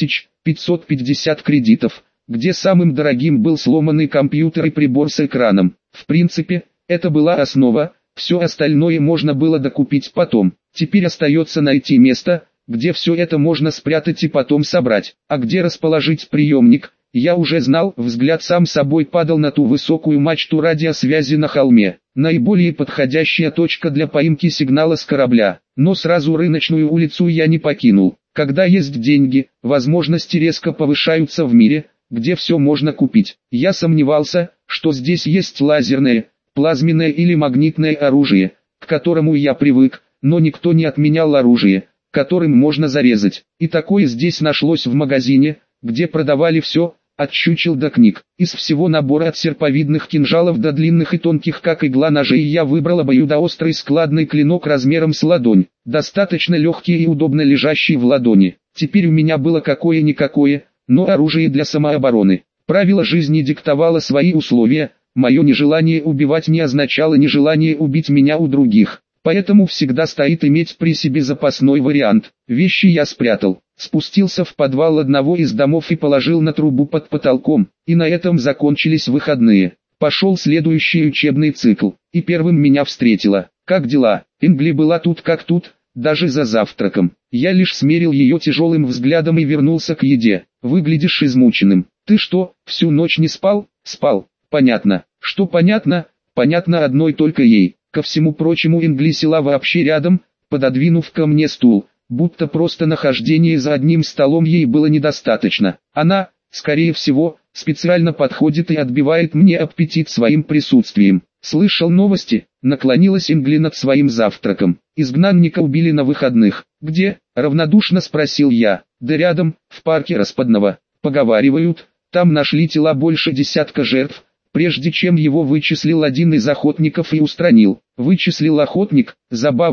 [SPEAKER 1] 9550 кредитов, где самым дорогим был сломанный компьютер и прибор с экраном. В принципе, это была основа, все остальное можно было докупить потом. Теперь остается найти место, где все это можно спрятать и потом собрать. А где расположить приемник, я уже знал, взгляд сам собой падал на ту высокую мачту радиосвязи на холме. Наиболее подходящая точка для поимки сигнала с корабля. Но сразу рыночную улицу я не покинул. Когда есть деньги, возможности резко повышаются в мире, где все можно купить. Я сомневался, что здесь есть лазерное, плазменное или магнитное оружие, к которому я привык, но никто не отменял оружие, которым можно зарезать. И такое здесь нашлось в магазине, где продавали все, от чучел до книг. Из всего набора от серповидных кинжалов до длинных и тонких как игла ножей я выбрал обоюдоострый складный клинок размером с ладонь, достаточно легкий и удобно лежащий в ладони. Теперь у меня было какое-никакое, но оружие для самообороны. Правило жизни диктовало свои условия, мое нежелание убивать не означало нежелание убить меня у других. Поэтому всегда стоит иметь при себе запасной вариант. Вещи я спрятал, спустился в подвал одного из домов и положил на трубу под потолком, и на этом закончились выходные. Пошел следующий учебный цикл, и первым меня встретила. Как дела? Ингли была тут как тут, даже за завтраком. Я лишь смерил ее тяжелым взглядом и вернулся к еде. Выглядишь измученным. Ты что, всю ночь не спал? Спал. Понятно. Что понятно? Понятно одной только ей. Ко всему прочему Ингли села вообще рядом, пододвинув ко мне стул, будто просто нахождение за одним столом ей было недостаточно. Она, скорее всего, специально подходит и отбивает мне аппетит своим присутствием. Слышал новости? Наклонилась Ингли над своим завтраком. Изгнанника убили на выходных. Где? Равнодушно спросил я. Да рядом, в парке Распадного. Поговаривают, там нашли тела больше 10 жертв, прежде чем его вычислил один из охотников и устранил. Вычислил охотник? Забавно,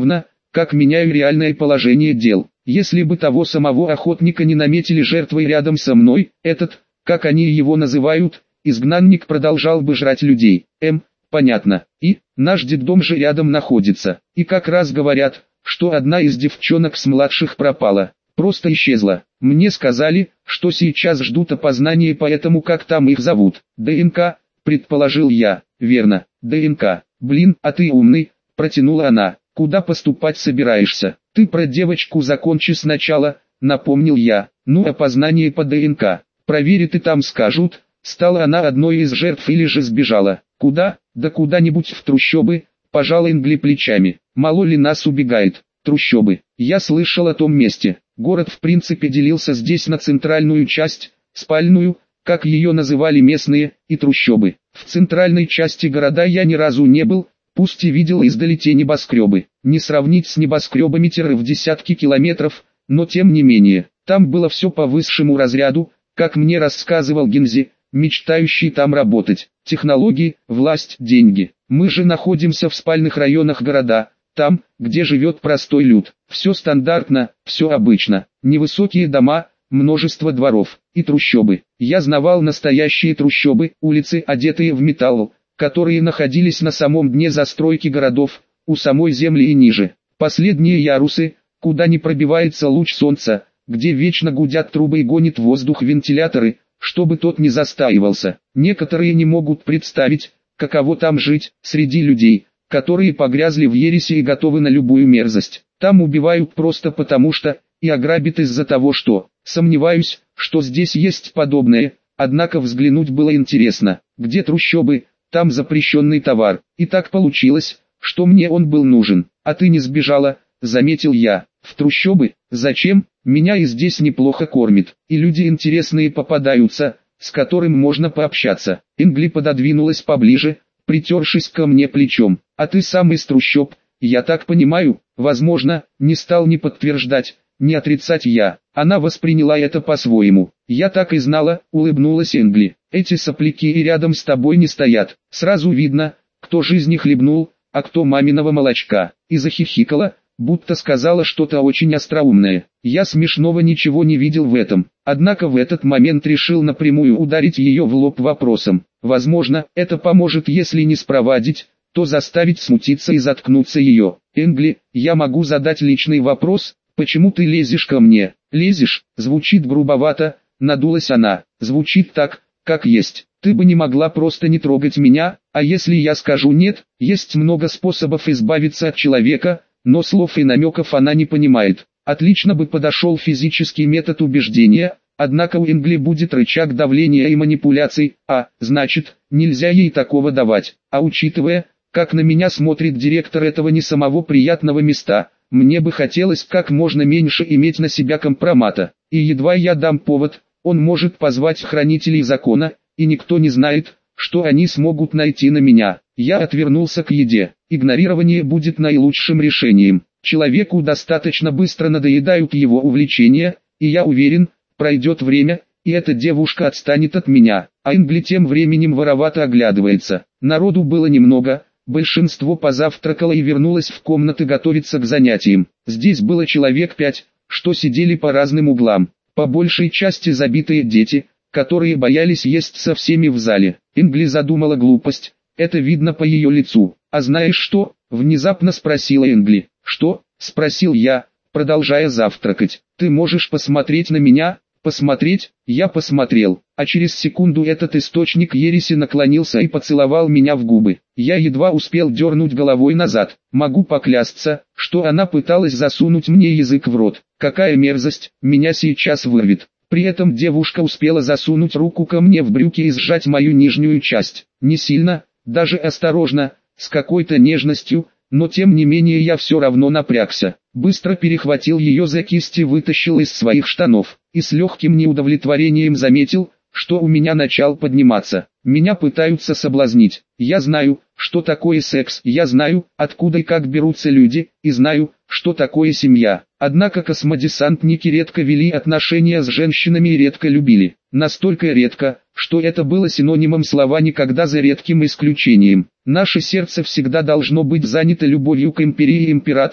[SPEAKER 1] как меняю реальное положение дел. Если бы того самого охотника не наметили жертвой рядом со мной, этот, как они его называют, изгнанник продолжал бы жрать людей. Понятно. И, наш детдом же рядом находится. И как раз говорят, что одна из девчонок с младших пропала. Просто исчезла. Мне сказали, что сейчас ждут опознания по этому, как там их зовут. ДНК, предположил я. Верно, ДНК. Блин, а ты умный, протянула она. Куда поступать собираешься? Ты про девочку закончи сначала, напомнил я. Ну, опознание по ДНК. Проверят и там скажут, стала она одной из жертв или же сбежала. Куда? Да куда-нибудь в трущобы, пожал Энгли плечами. Мало ли нас убегает. Трущобы. Я слышал о том месте. Город в принципе делился здесь на центральную часть, спальную, как ее называли местные, и трущобы. В центральной части города я ни разу не был, пусть и видел издали те небоскребы. Не сравнить с небоскребами в десятки километров, но тем не менее, там было все по высшему разряду, как мне рассказывал Гинзи, мечтающий там работать. Технологии, власть, деньги. Мы же находимся в спальных районах города, там, где живет простой люд. Все стандартно, все обычно. Невысокие дома, множество дворов и трущобы. Я знавал настоящие трущобы, улицы, одетые в металл, которые находились на самом дне застройки городов, у самой земли и ниже. Последние ярусы, куда не пробивается луч солнца, где вечно гудят трубы и гонит воздух вентиляторы, чтобы тот не застаивался. Некоторые не могут представить, каково там жить, среди людей, которые погрязли в ереси и готовы на любую мерзость. Там убивают просто потому что, и ограбят из-за того что. Сомневаюсь, что здесь есть подобное, однако взглянуть было интересно. Где трущобы, там запрещенный товар. И так получилось, что мне он был нужен. А ты не сбежала, заметил я. В трущобы? Зачем? Меня и здесь неплохо кормит. И люди интересные попадаются, с которым можно пообщаться. Энгли пододвинулась поближе, притершись ко мне плечом. А ты сам из трущоб, я так понимаю? Возможно, не стал ни подтверждать, ни отрицать я. Она восприняла это по-своему. Я так и знала, улыбнулась Энгли. Эти сопляки и рядом с тобой не стоят. Сразу видно, кто жизни хлебнул, а кто маминого молочка. И захихикала, будто сказала что-то очень остроумное. Я смешного ничего не видел в этом. Однако в этот момент решил напрямую ударить ее в лоб вопросом. Возможно, это поможет, если не спровадить, то заставить смутиться и заткнуться ее. Энгли, я могу задать личный вопрос, почему ты лезешь ко мне? Лезешь, звучит грубовато, надулась она. Звучит так, как есть. Ты бы не могла просто не трогать меня, а если я скажу нет, есть много способов избавиться от человека, но слов и намеков она не понимает. Отлично бы подошел физический метод убеждения, однако у Энгли будет рычаг давления и манипуляций, значит, нельзя ей такого давать. А учитывая, как на меня смотрит директор этого не самого приятного места, мне бы хотелось как можно меньше иметь на себя компромата. И едва я дам повод, он может позвать хранителей закона, и никто не знает, что они смогут найти на меня. Я отвернулся к еде. Игнорирование будет наилучшим решением. Человеку достаточно быстро надоедают его увлечения, и я уверен, пройдет время, и эта девушка отстанет от меня. А Энгли тем временем воровато оглядывается. Народу было немного, большинство позавтракало и вернулось в комнаты готовиться к занятиям. Здесь было человек 5, что сидели по разным углам. По большей части забитые дети, которые боялись есть со всеми в зале. Энгли задумала глупость, это видно по ее лицу. «А знаешь что?» – внезапно спросила Энгли. «Что?» – спросил я, продолжая завтракать. «Ты можешь посмотреть на меня?» «Посмотреть?» Я посмотрел, а через секунду этот источник ереси наклонился и поцеловал меня в губы. Я едва успел дернуть головой назад. Могу поклясться, что она пыталась засунуть мне язык в рот. Какая мерзость, меня сейчас вырвет. При этом девушка успела засунуть руку ко мне в брюки и сжать мою нижнюю часть. Не сильно, даже осторожно, с какой-то нежностью, но тем не менее я все равно напрягся. Быстро перехватил ее за кисти и вытащил из своих штанов. И с легким неудовлетворением заметил, что у меня начал подниматься. Меня пытаются соблазнить. Я знаю, что такое секс. Я знаю, откуда и как берутся люди, и знаю, что такое семья. Однако космодесантники редко вели отношения с женщинами и редко любили. Настолько редко, что это было синонимом слова «никогда» за редким исключением. Наше сердце всегда должно быть занято любовью к империи и императору,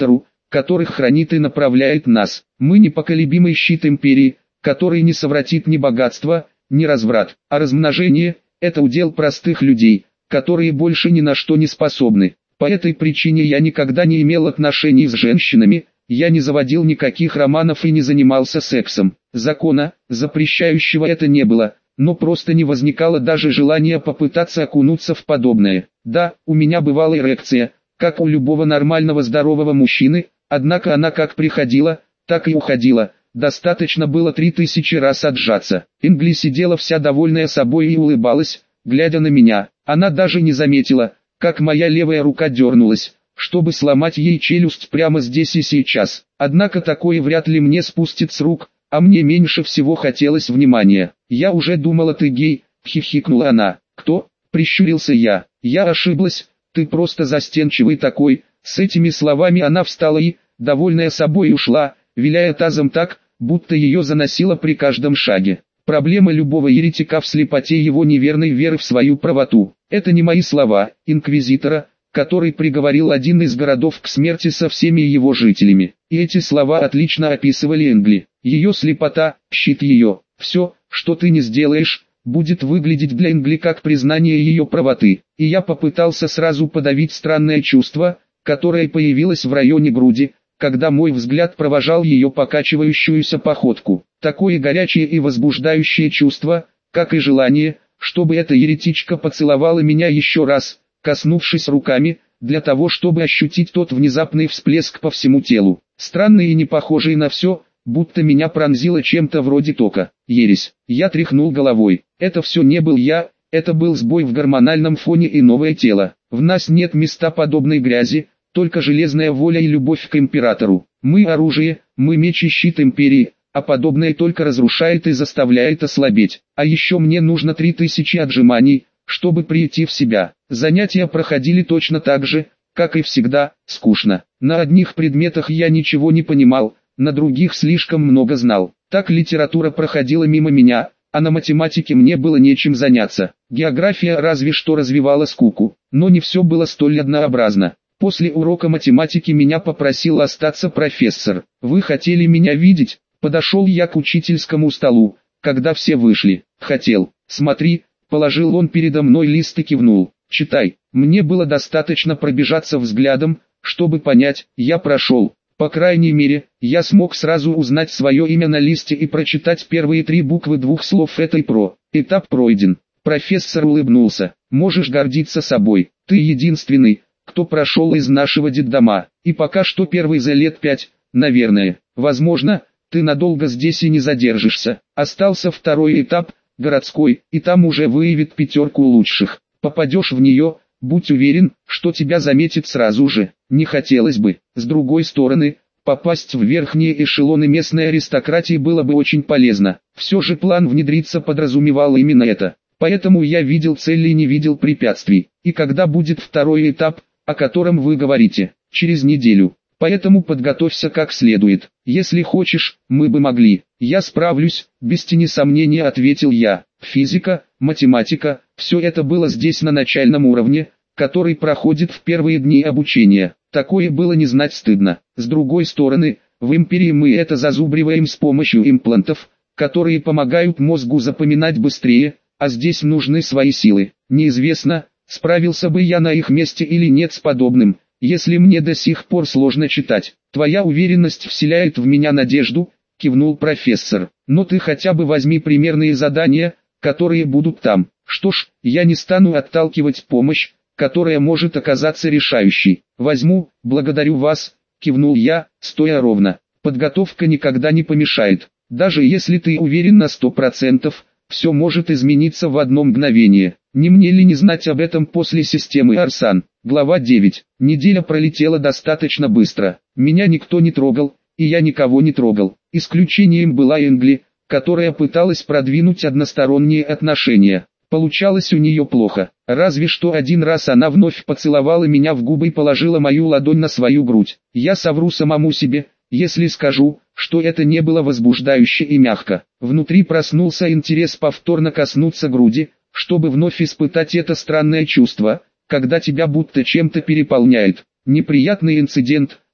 [SPEAKER 1] которых хранит и направляет нас. Мы непоколебимый щит империи, который не совратит ни богатство, ни разврат, а размножение – это удел простых людей, которые больше ни на что не способны. По этой причине я никогда не имел отношений с женщинами, я не заводил никаких романов и не занимался сексом. Закона, запрещающего это не было, но просто не возникало даже желания попытаться окунуться в подобное. Да, у меня бывала эрекция, как у любого нормального здорового мужчины, однако она как приходила, так и уходила. Достаточно было 3000 раз отжаться. Ингли сидела вся довольная собой и улыбалась, глядя на меня. Она даже не заметила, как моя левая рука дернулась, чтобы сломать ей челюсть прямо здесь и сейчас. Однако такое вряд ли мне спустит с рук, а мне меньше всего хотелось внимания. «Я уже думала, ты гей», — хихикнула она. «Кто?» — прищурился я. «Я ошиблась, ты просто застенчивый такой». С этими словами она встала и, довольная собой, ушла, виляя тазом так, будто ее заносило при каждом шаге. Проблема любого еретика в слепоте его неверной веры в свою правоту. Это не мои слова, инквизитора, который приговорил один из городов к смерти со всеми его жителями. И эти слова отлично описывали Энгли. Ее слепота, щит ее, все, что ты не сделаешь, будет выглядеть для Энгли как признание ее правоты. И я попытался сразу подавить странное чувство, которое появилось в районе груди, когда мой взгляд провожал ее покачивающуюся походку. Такое горячее и возбуждающее чувство, как и желание, чтобы эта еретичка поцеловала меня еще раз, коснувшись руками, для того чтобы ощутить тот внезапный всплеск по всему телу. Странный и не похожий на все, будто меня пронзило чем-то вроде тока. Ересь. Я тряхнул головой. Это все не был я, это был сбой в гормональном фоне и новое тело. В нас нет места подобной грязи, только железная воля и любовь к императору. Мы оружие, мы меч и щит империи, а подобное только разрушает и заставляет ослабеть. А еще мне нужно 3000 отжиманий, чтобы прийти в себя. Занятия проходили точно так же, как и всегда, скучно. На одних предметах я ничего не понимал, на других слишком много знал. Так литература проходила мимо меня, а на математике мне было нечем заняться. География разве что развивала скуку, но не все было столь однообразно. После урока математики меня попросил остаться профессор. «Вы хотели меня видеть?» Подошел я к учительскому столу, когда все вышли. «Хотел. Смотри», положил он передо мной лист и кивнул. «Читай». Мне было достаточно пробежаться взглядом, чтобы понять, я прошел. По крайней мере, я смог сразу узнать свое имя на листе и прочитать первые 3 буквы 2 слов этой Этап пройден. Профессор улыбнулся. «Можешь гордиться собой. Ты единственный, кто прошел из нашего детдома, и пока что первый за лет 5, наверное. Возможно, ты надолго здесь и не задержишься. Остался второй этап, городской, и там уже выявит 5 лучших. Попадешь в нее, будь уверен, что тебя заметит сразу же. Не хотелось бы. С другой стороны, попасть в верхние эшелоны местной аристократии было бы очень полезно. Все же план внедриться подразумевал именно это. Поэтому я видел цели и не видел препятствий. И когда будет второй этап, о котором вы говорите? Через неделю. Поэтому подготовься как следует. Если хочешь, мы бы могли. Я справлюсь, без тени сомнения ответил я. Физика, математика, все это было здесь на начальном уровне, который проходит в первые дни обучения. Такое было не знать стыдно. С другой стороны, в империи мы это зазубриваем с помощью имплантов, которые помогают мозгу запоминать быстрее, а здесь нужны свои силы. Неизвестно, справился бы я на их месте или нет с подобным, если мне до сих пор сложно читать. Твоя уверенность вселяет в меня надежду, кивнул профессор. Но ты хотя бы возьми примерные задания, которые будут там. Что ж, я не стану отталкивать помощь, которая может оказаться решающей. Возьму, благодарю вас, кивнул я, стоя ровно. Подготовка никогда не помешает. Даже если ты уверен на 100%, все может измениться в одно мгновение. Не мне ли не знать об этом после системы Арсан? Глава 9. Неделя пролетела достаточно быстро. Меня никто не трогал, и я никого не трогал. Исключением была Энгли, которая пыталась продвинуть односторонние отношения. Получалось у нее плохо. Разве что один раз она вновь поцеловала меня в губы и положила мою ладонь на свою грудь. Я совру самому себе, если скажу, что это не было возбуждающе и мягко. Внутри проснулся интерес повторно коснуться груди, чтобы вновь испытать это странное чувство, когда тебя будто чем-то переполняет. Неприятный инцидент,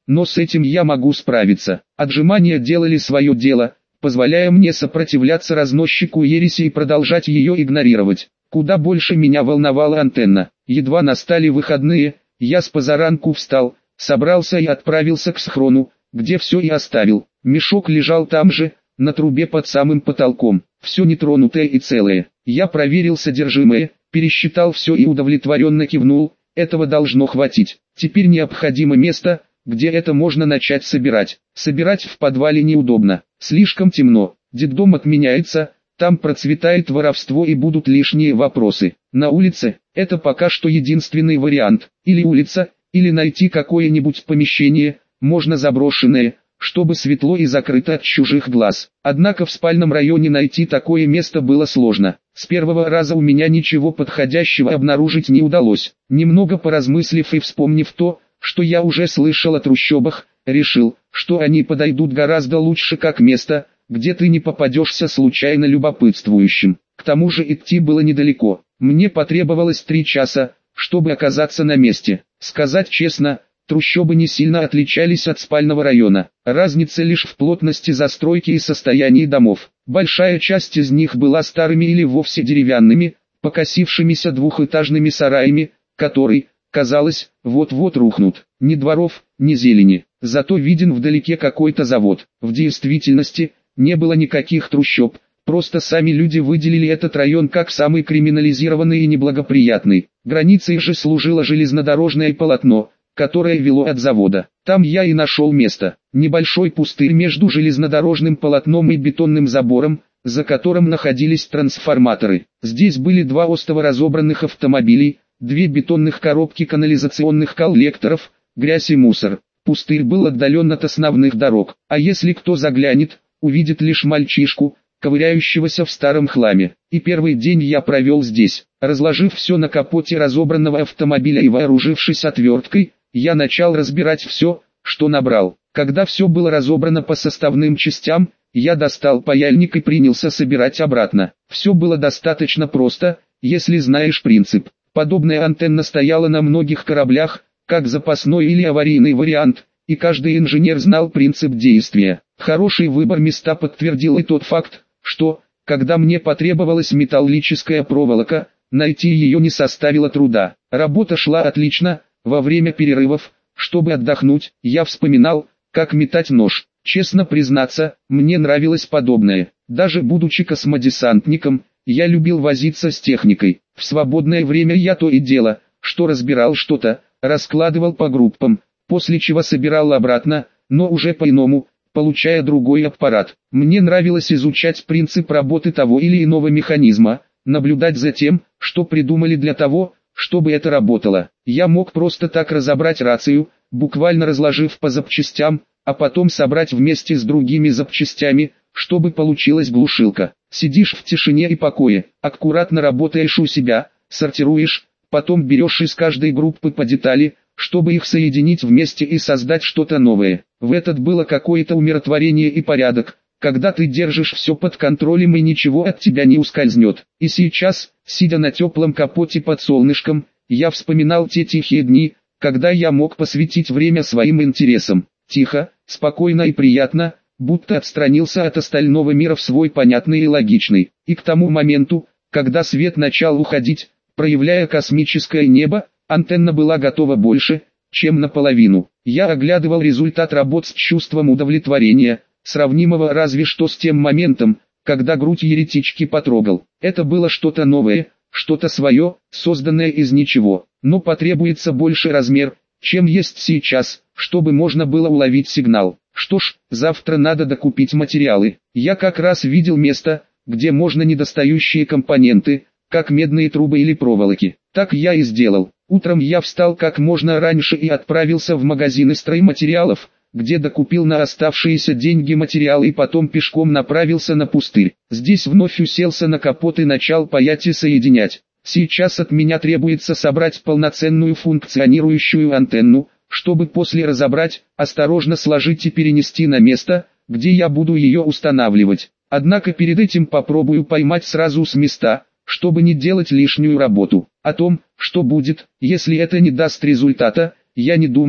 [SPEAKER 1] но с этим я могу справиться. Отжимания делали свое дело, позволяя мне сопротивляться разносчику ереси и продолжать ее игнорировать. Куда больше меня волновала антенна. Едва настали выходные, я с позаранку встал, собрался и отправился к схрону, где все и оставил. Мешок лежал там же, на трубе под самым потолком, все нетронутое и целое. Я проверил содержимое, пересчитал все и удовлетворенно кивнул, этого должно хватить. Теперь необходимо место, где это можно начать собирать. Собирать в подвале неудобно, слишком темно, детдом отменяется, там процветает воровство и будут лишние вопросы. На улице, это пока что единственный вариант, или улица, или найти какое-нибудь помещение, можно заброшенное, чтобы светло и закрыто от чужих глаз. Однако в спальном районе найти такое место было сложно. С первого раза у меня ничего подходящего обнаружить не удалось. Немного поразмыслив и вспомнив то, что я уже слышал о трущобах, решил, что они подойдут гораздо лучше как место, где ты не попадешься случайно любопытствующим. К тому же идти было недалеко. Мне потребовалось 3 часа, чтобы оказаться на месте. Сказать честно, трущобы не сильно отличались от спального района. Разница лишь в плотности застройки и состоянии домов. Большая часть из них была старыми или вовсе деревянными, покосившимися двухэтажными сараями, которые, казалось, вот-вот рухнут. Ни дворов, ни зелени. Зато виден вдалеке какой-то завод. В действительности, не было никаких трущоб, просто сами люди выделили этот район как самый криминализированный и неблагоприятный. Границей же служило железнодорожное полотно, которое вело от завода. Там я и нашел место. Небольшой пустырь между железнодорожным полотном и бетонным забором, за которым находились трансформаторы. Здесь были 2 остова разобранных автомобилей, 2 бетонных коробки канализационных коллекторов, грязь и мусор. Пустырь был отдален от основных дорог, а если кто заглянет, увидит лишь мальчишку, ковыряющегося в старом хламе. И первый день я провел здесь. Разложив все на капоте разобранного автомобиля и вооружившись отверткой, я начал разбирать все, что набрал. Когда все было разобрано по составным частям, я достал паяльник и принялся собирать обратно. Все было достаточно просто, если знаешь принцип. Подобная антенна стояла на многих кораблях, как запасной или аварийный вариант, и каждый инженер знал принцип действия. Хороший выбор места подтвердил и тот факт, что, когда мне потребовалась металлическая проволока, найти ее не составило труда. Работа шла отлично. Во время перерывов, чтобы отдохнуть, я вспоминал, как метать нож. Честно признаться, мне нравилось подобное. Даже будучи космодесантником, я любил возиться с техникой. В свободное время я то и дело, что разбирал что-то, раскладывал по группам, после чего собирал обратно, но уже по-иному, получая другой аппарат. Мне нравилось изучать принцип работы того или иного механизма, наблюдать за тем, что придумали для того, чтобы это работало. Я мог просто так разобрать рацию, буквально разложив по запчастям, а потом собрать вместе с другими запчастями, чтобы получилась глушилка. Сидишь в тишине и покое, аккуратно работаешь у себя, сортируешь, потом берешь из каждой группы по детали, чтобы их соединить вместе и создать что-то новое. В этом было какое-то умиротворение и порядок, когда ты держишь все под контролем и ничего от тебя не ускользнет. И сейчас, сидя на теплом капоте под солнышком, я вспоминал те тихие дни, когда я мог посвятить время своим интересам. Тихо, спокойно и приятно, будто отстранился от остального мира в свой понятный и логичный. И к тому моменту, когда свет начал уходить, проявляя космическое небо, антенна была готова больше, чем наполовину. Я оглядывал результат работ с чувством удовлетворения, сравнимого разве что с тем моментом, когда грудь еретички потрогал. Это было что-то новое, что-то свое, созданное из ничего, но потребуется больше размер, чем есть сейчас, чтобы можно было уловить сигнал. Что ж, завтра надо докупить материалы. Я как раз видел место, где можно недостающие компоненты, как медные трубы или проволоки. Так я и сделал. Утром я встал как можно раньше и отправился в магазины стройматериалов, где докупил на оставшиеся деньги материалы и потом пешком направился на пустырь. Здесь вновь уселся на капот и начал паять и соединять. Сейчас от меня требуется собрать полноценную функционирующую антенну, чтобы после разобрать, осторожно сложить и перенести на место, где я буду ее устанавливать. Однако перед этим попробую поймать сразу с места, чтобы не делать лишнюю работу. О том, что будет, если это не даст результата, я не думал,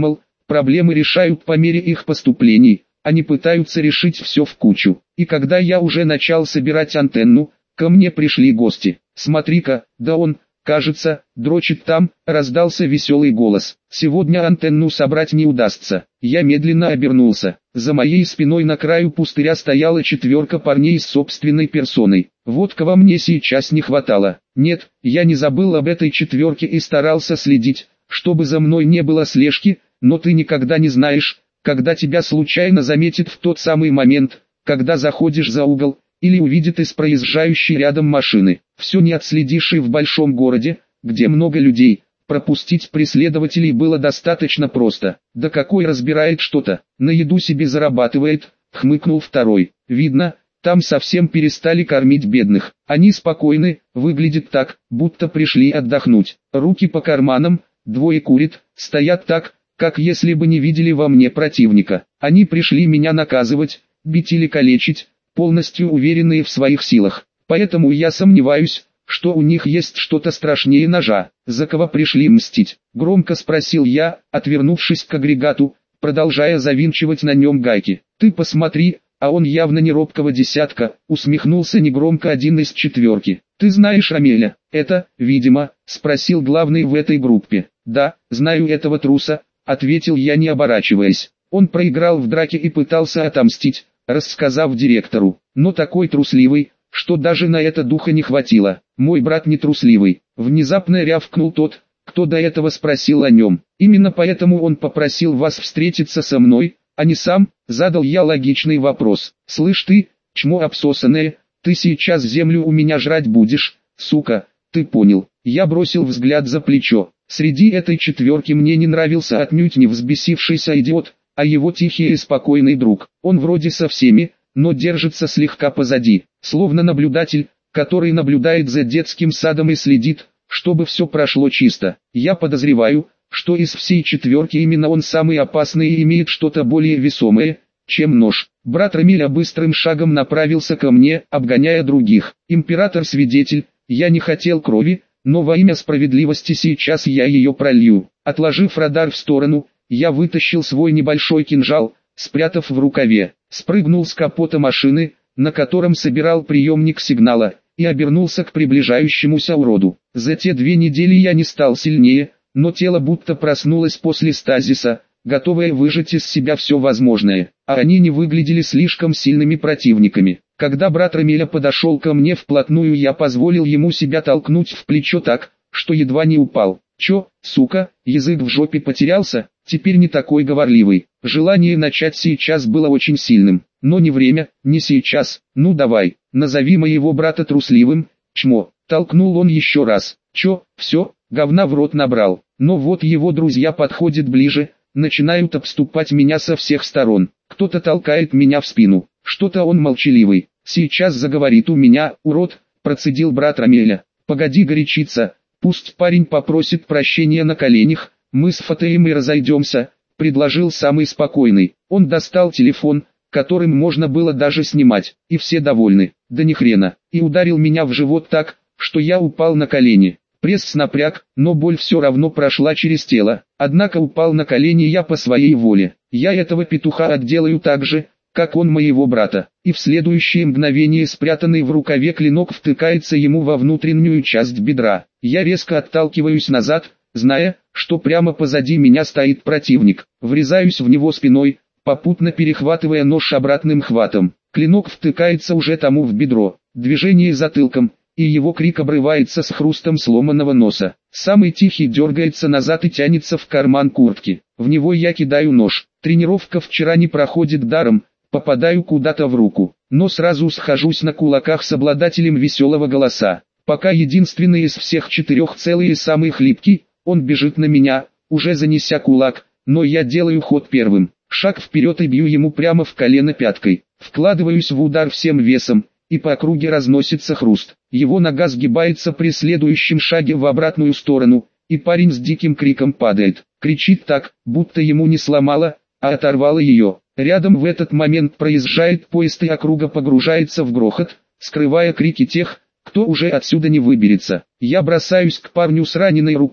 [SPEAKER 1] Проблемы решают по мере их поступлений, они пытаются решить все в кучу. И когда я уже начал собирать антенну, ко мне пришли гости. «Смотри-ка, да он, кажется, дрочит там», — раздался веселый голос. «Сегодня антенну собрать не удастся». Я медленно обернулся. За моей спиной на краю пустыря стояла 4 парней с собственной персоной. Вот кого мне сейчас не хватало. Нет, я не забыл об этой 4 и старался следить, чтобы за мной не было слежки, но ты никогда не знаешь, когда тебя случайно заметит в тот самый момент, когда заходишь за угол, или увидит из проезжающей рядом машины. Все не отследишь, и в большом городе, где много людей, пропустить преследователей было достаточно просто. Да какой разбирает что-то, на еду себе зарабатывает, хмыкнул второй. Видно, там совсем перестали кормить бедных. Они спокойны, выглядит так, будто пришли отдохнуть. Руки по карманам, 2 курят, стоят так, как если бы не видели во мне противника. Они пришли меня наказывать, бить или калечить, полностью уверенные в своих силах. Поэтому я сомневаюсь, что у них есть что-то страшнее ножа. За кого пришли мстить? Громко спросил я, отвернувшись к агрегату, продолжая завинчивать на нем гайки. Ты посмотри, а он явно не робкого десятка, усмехнулся негромко один из 4. Ты знаешь Рамеля? Это, видимо, спросил главный в этой группе. Да, знаю этого труса, ответил я, не оборачиваясь. Он проиграл в драке и пытался отомстить, рассказав директору, но такой трусливый, что даже на это духа не хватило. Мой брат не трусливый, внезапно рявкнул тот, кто до этого спросил о нем. Именно поэтому он попросил вас встретиться со мной, а не сам, задал я логичный вопрос. Слышь ты, чмо обсосанное, ты сейчас землю у меня жрать будешь, сука, ты понял. Я бросил взгляд за плечо. Среди этой 4 мне не нравился отнюдь не взбесившийся идиот, а его тихий и спокойный друг. Он вроде со всеми, но держится слегка позади, словно наблюдатель, который наблюдает за детским садом и следит, чтобы все прошло чисто. Я подозреваю, что из всей 4 именно он самый опасный и имеет что-то более весомое, чем нож. Брат Рамиля быстрым шагом направился ко мне, обгоняя других. Император-свидетель, я не хотел крови, но во имя справедливости сейчас я ее пролью. Отложив радар в сторону, я вытащил свой небольшой кинжал, спрятав в рукаве, спрыгнул с капота машины, на котором собирал приемник сигнала, и обернулся к приближающемуся уроду. За те 2 недели я не стал сильнее, но тело будто проснулось после стазиса, готовое выжать из себя все возможное, а они не выглядели слишком сильными противниками. Когда брат Рамиля подошел ко мне вплотную, я позволил ему себя толкнуть в плечо так, что едва не упал. Чё, сука, язык в жопе потерялся? Теперь не такой говорливый. Желание начать сейчас было очень сильным, но не время, не сейчас. Ну давай, назови моего брата трусливым, чмо. Толкнул он еще раз. Чё, все, говна в рот набрал. Но вот его друзья подходят ближе, начинают обступать меня со всех сторон. Кто-то толкает меня в спину. Что-то он молчаливый. Сейчас заговорит у меня, урод, процедил брат Рамеля. Погоди горячиться, пусть парень попросит прощения на коленях, мы с Фатеем и разойдемся, предложил самый спокойный. Он достал телефон, которым можно было даже снимать, и все довольны. Да ни хрена, и ударил меня в живот так, что я упал на колени. Пресс напряг, но боль все равно прошла через тело. Однако упал на колени я по своей воле. Я этого петуха отделаю так же, как он моего брата. И в следующее мгновение спрятанный в рукаве клинок втыкается ему во внутреннюю часть бедра. Я резко отталкиваюсь назад, зная, что прямо позади меня стоит противник. Врезаюсь в него спиной, попутно перехватывая нож обратным хватом. Клинок втыкается уже тому в бедро. Движение затылком, и его крик обрывается с хрустом сломанного носа. Самый тихий дергается назад и тянется в карман куртки. В него я кидаю нож. Тренировка вчера не проходит даром, попадаю куда-то в руку. Но сразу схожусь на кулаках с обладателем веселого голоса. Пока единственный из всех 4 целый и самый хлипкий, он бежит на меня, уже занеся кулак, но я делаю ход первым. Шаг вперед и бью ему прямо в колено пяткой. Вкладываюсь в удар всем весом, и по округе разносится хруст. Его нога сгибается при следующем шаге в обратную сторону, и парень с диким криком падает. Кричит так, будто ему не сломало, а оторвало ее. Рядом в этот момент проезжает поезд, и округа погружается в грохот, скрывая крики тех, кто уже отсюда не выберется. Я бросаюсь к парню с раненой рукой,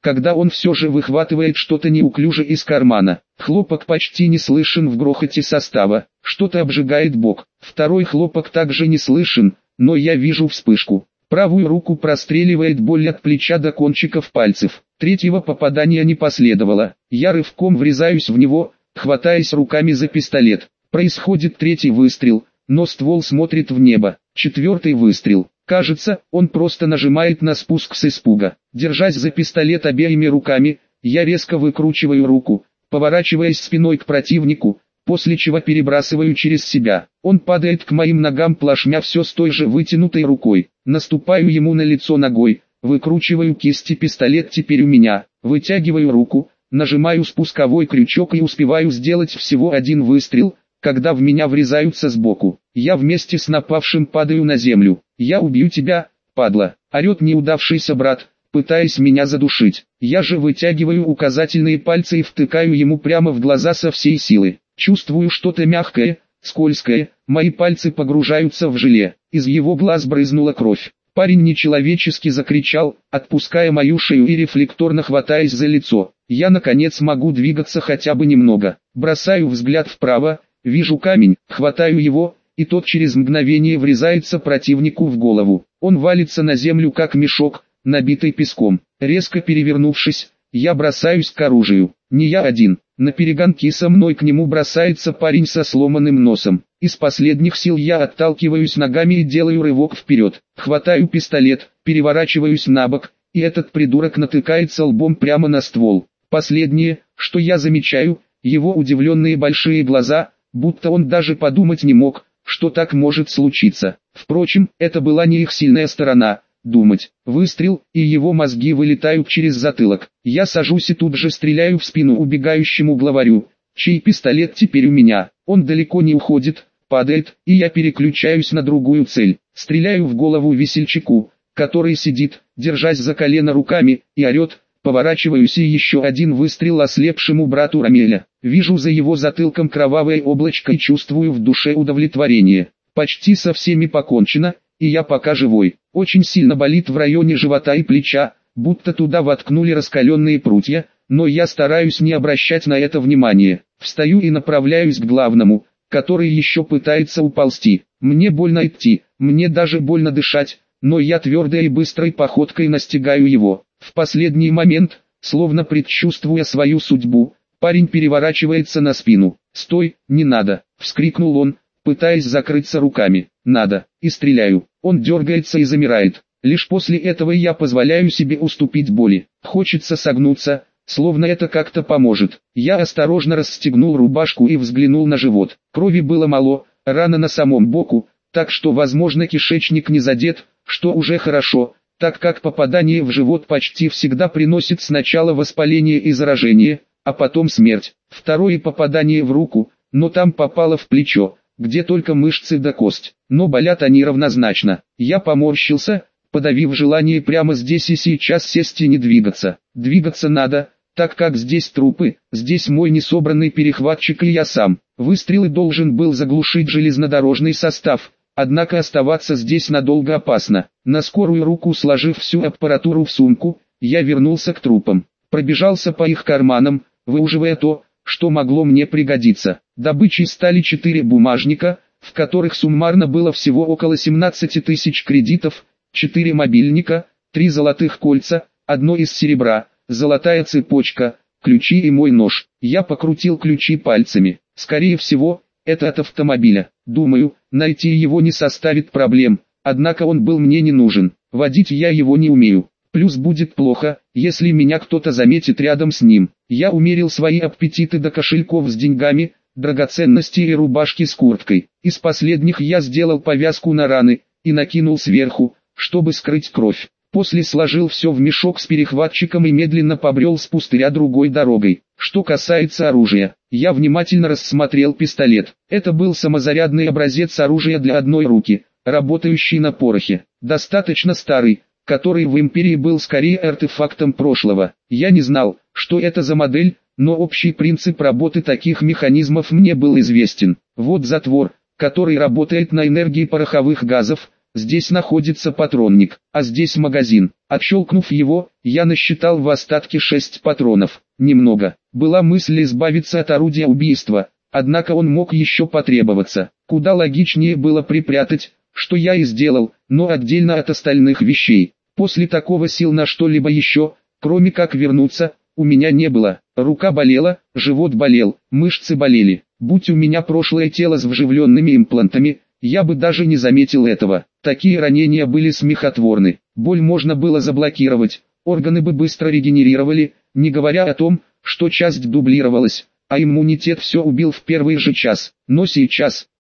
[SPEAKER 1] когда он все же выхватывает что-то неуклюже из кармана. Хлопок почти не слышен в грохоте состава, что-то обжигает бок. Второй хлопок также не слышен, но я вижу вспышку. Правую руку простреливает боль от плеча до кончиков пальцев. Третьего попадания не последовало. Я рывком врезаюсь в него, хватаясь руками за пистолет. Происходит третий выстрел, но ствол смотрит в небо. Четвертый выстрел. Кажется, он просто нажимает на спуск с испуга. Держась за пистолет обеими руками, я резко выкручиваю руку, поворачиваясь спиной к противнику, после чего перебрасываю через себя. Он падает к моим ногам плашмя все с той же вытянутой рукой. Наступаю ему на лицо ногой, выкручиваю кисти, пистолет теперь у меня, вытягиваю руку, нажимаю спусковой крючок и успеваю сделать всего один выстрел, когда в меня врезаются сбоку. Я вместе с напавшим падаю на землю. «Я убью тебя, падла!» — орет неудавшийся брат, пытаясь меня задушить. Я же вытягиваю указательные пальцы и втыкаю ему прямо в глаза со всей силы. Чувствую что-то мягкое, скользкое, мои пальцы погружаются в желе. Из его глаз брызнула кровь. Парень нечеловечески закричал, отпуская мою шею и рефлекторно хватаясь за лицо. Я наконец могу двигаться хотя бы немного. Бросаю взгляд вправо, вижу камень, хватаю его, и тот через мгновение врезается противнику в голову. Он валится на землю как мешок, набитый песком. Резко перевернувшись, я бросаюсь к оружию. Не я один. Наперегонки со мной к нему бросается парень со сломанным носом. Из последних сил я отталкиваюсь ногами и делаю рывок вперед. Хватаю пистолет, переворачиваюсь на бок, и этот придурок натыкается лбом прямо на ствол. Последнее, что я замечаю, его удивленные большие глаза, будто он даже подумать не мог, что так может случиться. Впрочем, это была не их сильная сторона. Думать. Выстрел, и его мозги вылетают через затылок. Я сажусь и тут же стреляю в спину убегающему главарю, чей пистолет теперь у меня. Он далеко не уходит, падает, и я переключаюсь на другую цель. Стреляю в голову весельчаку, который сидит, держась за колено руками, и орет. Поворачиваюсь и еще один выстрел ослепшему брату Рамеля. Вижу за его затылком кровавое облачко и чувствую в душе удовлетворение. Почти со всеми покончено, и я пока живой. Очень сильно болит в районе живота и плеча, будто туда воткнули раскаленные прутья, но я стараюсь не обращать на это внимания. Встаю и направляюсь к главному, который еще пытается уползти. Мне больно идти, мне даже больно дышать, но я твердой и быстрой походкой настигаю его. В последний момент, словно предчувствуя свою судьбу, парень переворачивается на спину. «Стой, не надо!» — вскрикнул он, пытаясь закрыться руками. «Надо!» и стреляю. Он дергается и замирает. Лишь после этого я позволяю себе уступить боли. Хочется согнуться, словно это как-то поможет. Я осторожно расстегнул рубашку и взглянул на живот. Крови было мало, рана на самом боку, так что возможно кишечник не задет, что уже хорошо, так как попадание в живот почти всегда приносит сначала воспаление и заражение, а потом смерть. Второе попадание в руку, но там попало в плечо, где только мышцы да кость, но болят они равнозначно. Я поморщился, подавив желание прямо здесь и сейчас сесть и не двигаться. Двигаться надо, так как здесь трупы, здесь мой несобранный перехватчик и я сам. Выстрелы должен был заглушить железнодорожный состав, однако оставаться здесь надолго опасно. На скорую руку сложив всю аппаратуру в сумку, я вернулся к трупам. Пробежался по их карманам, выуживая то, что могло мне пригодиться. Добычей стали 4 бумажника, в которых суммарно было всего около 17 тысяч кредитов, 4 мобильника, 3 золотых кольца, 1 из серебра, золотая цепочка, ключи и мой нож. Я покрутил ключи пальцами. Скорее всего, это от автомобиля. Думаю, найти его не составит проблем, однако он был мне не нужен. Водить я его не умею. Плюс будет плохо, если меня кто-то заметит рядом с ним. Я умерил свои аппетиты до кошельков с деньгами, драгоценностей и рубашки с курткой. Из последних я сделал повязку на раны и накинул сверху, чтобы скрыть кровь. После сложил все в мешок с перехватчиком и медленно побрел с пустыря другой дорогой. Что касается оружия, я внимательно рассмотрел пистолет. Это был самозарядный образец оружия для одной руки, работающий на порохе. Достаточно старый, который в империи был скорее артефактом прошлого. Я не знал, что это за модель, но общий принцип работы таких механизмов мне был известен. Вот затвор, который работает на энергии пороховых газов, здесь находится патронник, а здесь магазин. Отщелкнув его, я насчитал в остатке 6 патронов. Немного. Была мысль избавиться от орудия убийства, однако он мог еще потребоваться. Куда логичнее было припрятать, что я и сделал, но отдельно от остальных вещей. После такого сил на что-либо еще, кроме как вернуться, у меня не было. Рука болела, живот болел, мышцы болели. Будь у меня прошлое тело с вживленными имплантами, я бы даже не заметил этого. Такие ранения были смехотворны. Боль можно было заблокировать, органы бы быстро регенерировали, не говоря о том, что часть дублировалась, а иммунитет все убил в первый же час. Но сейчас...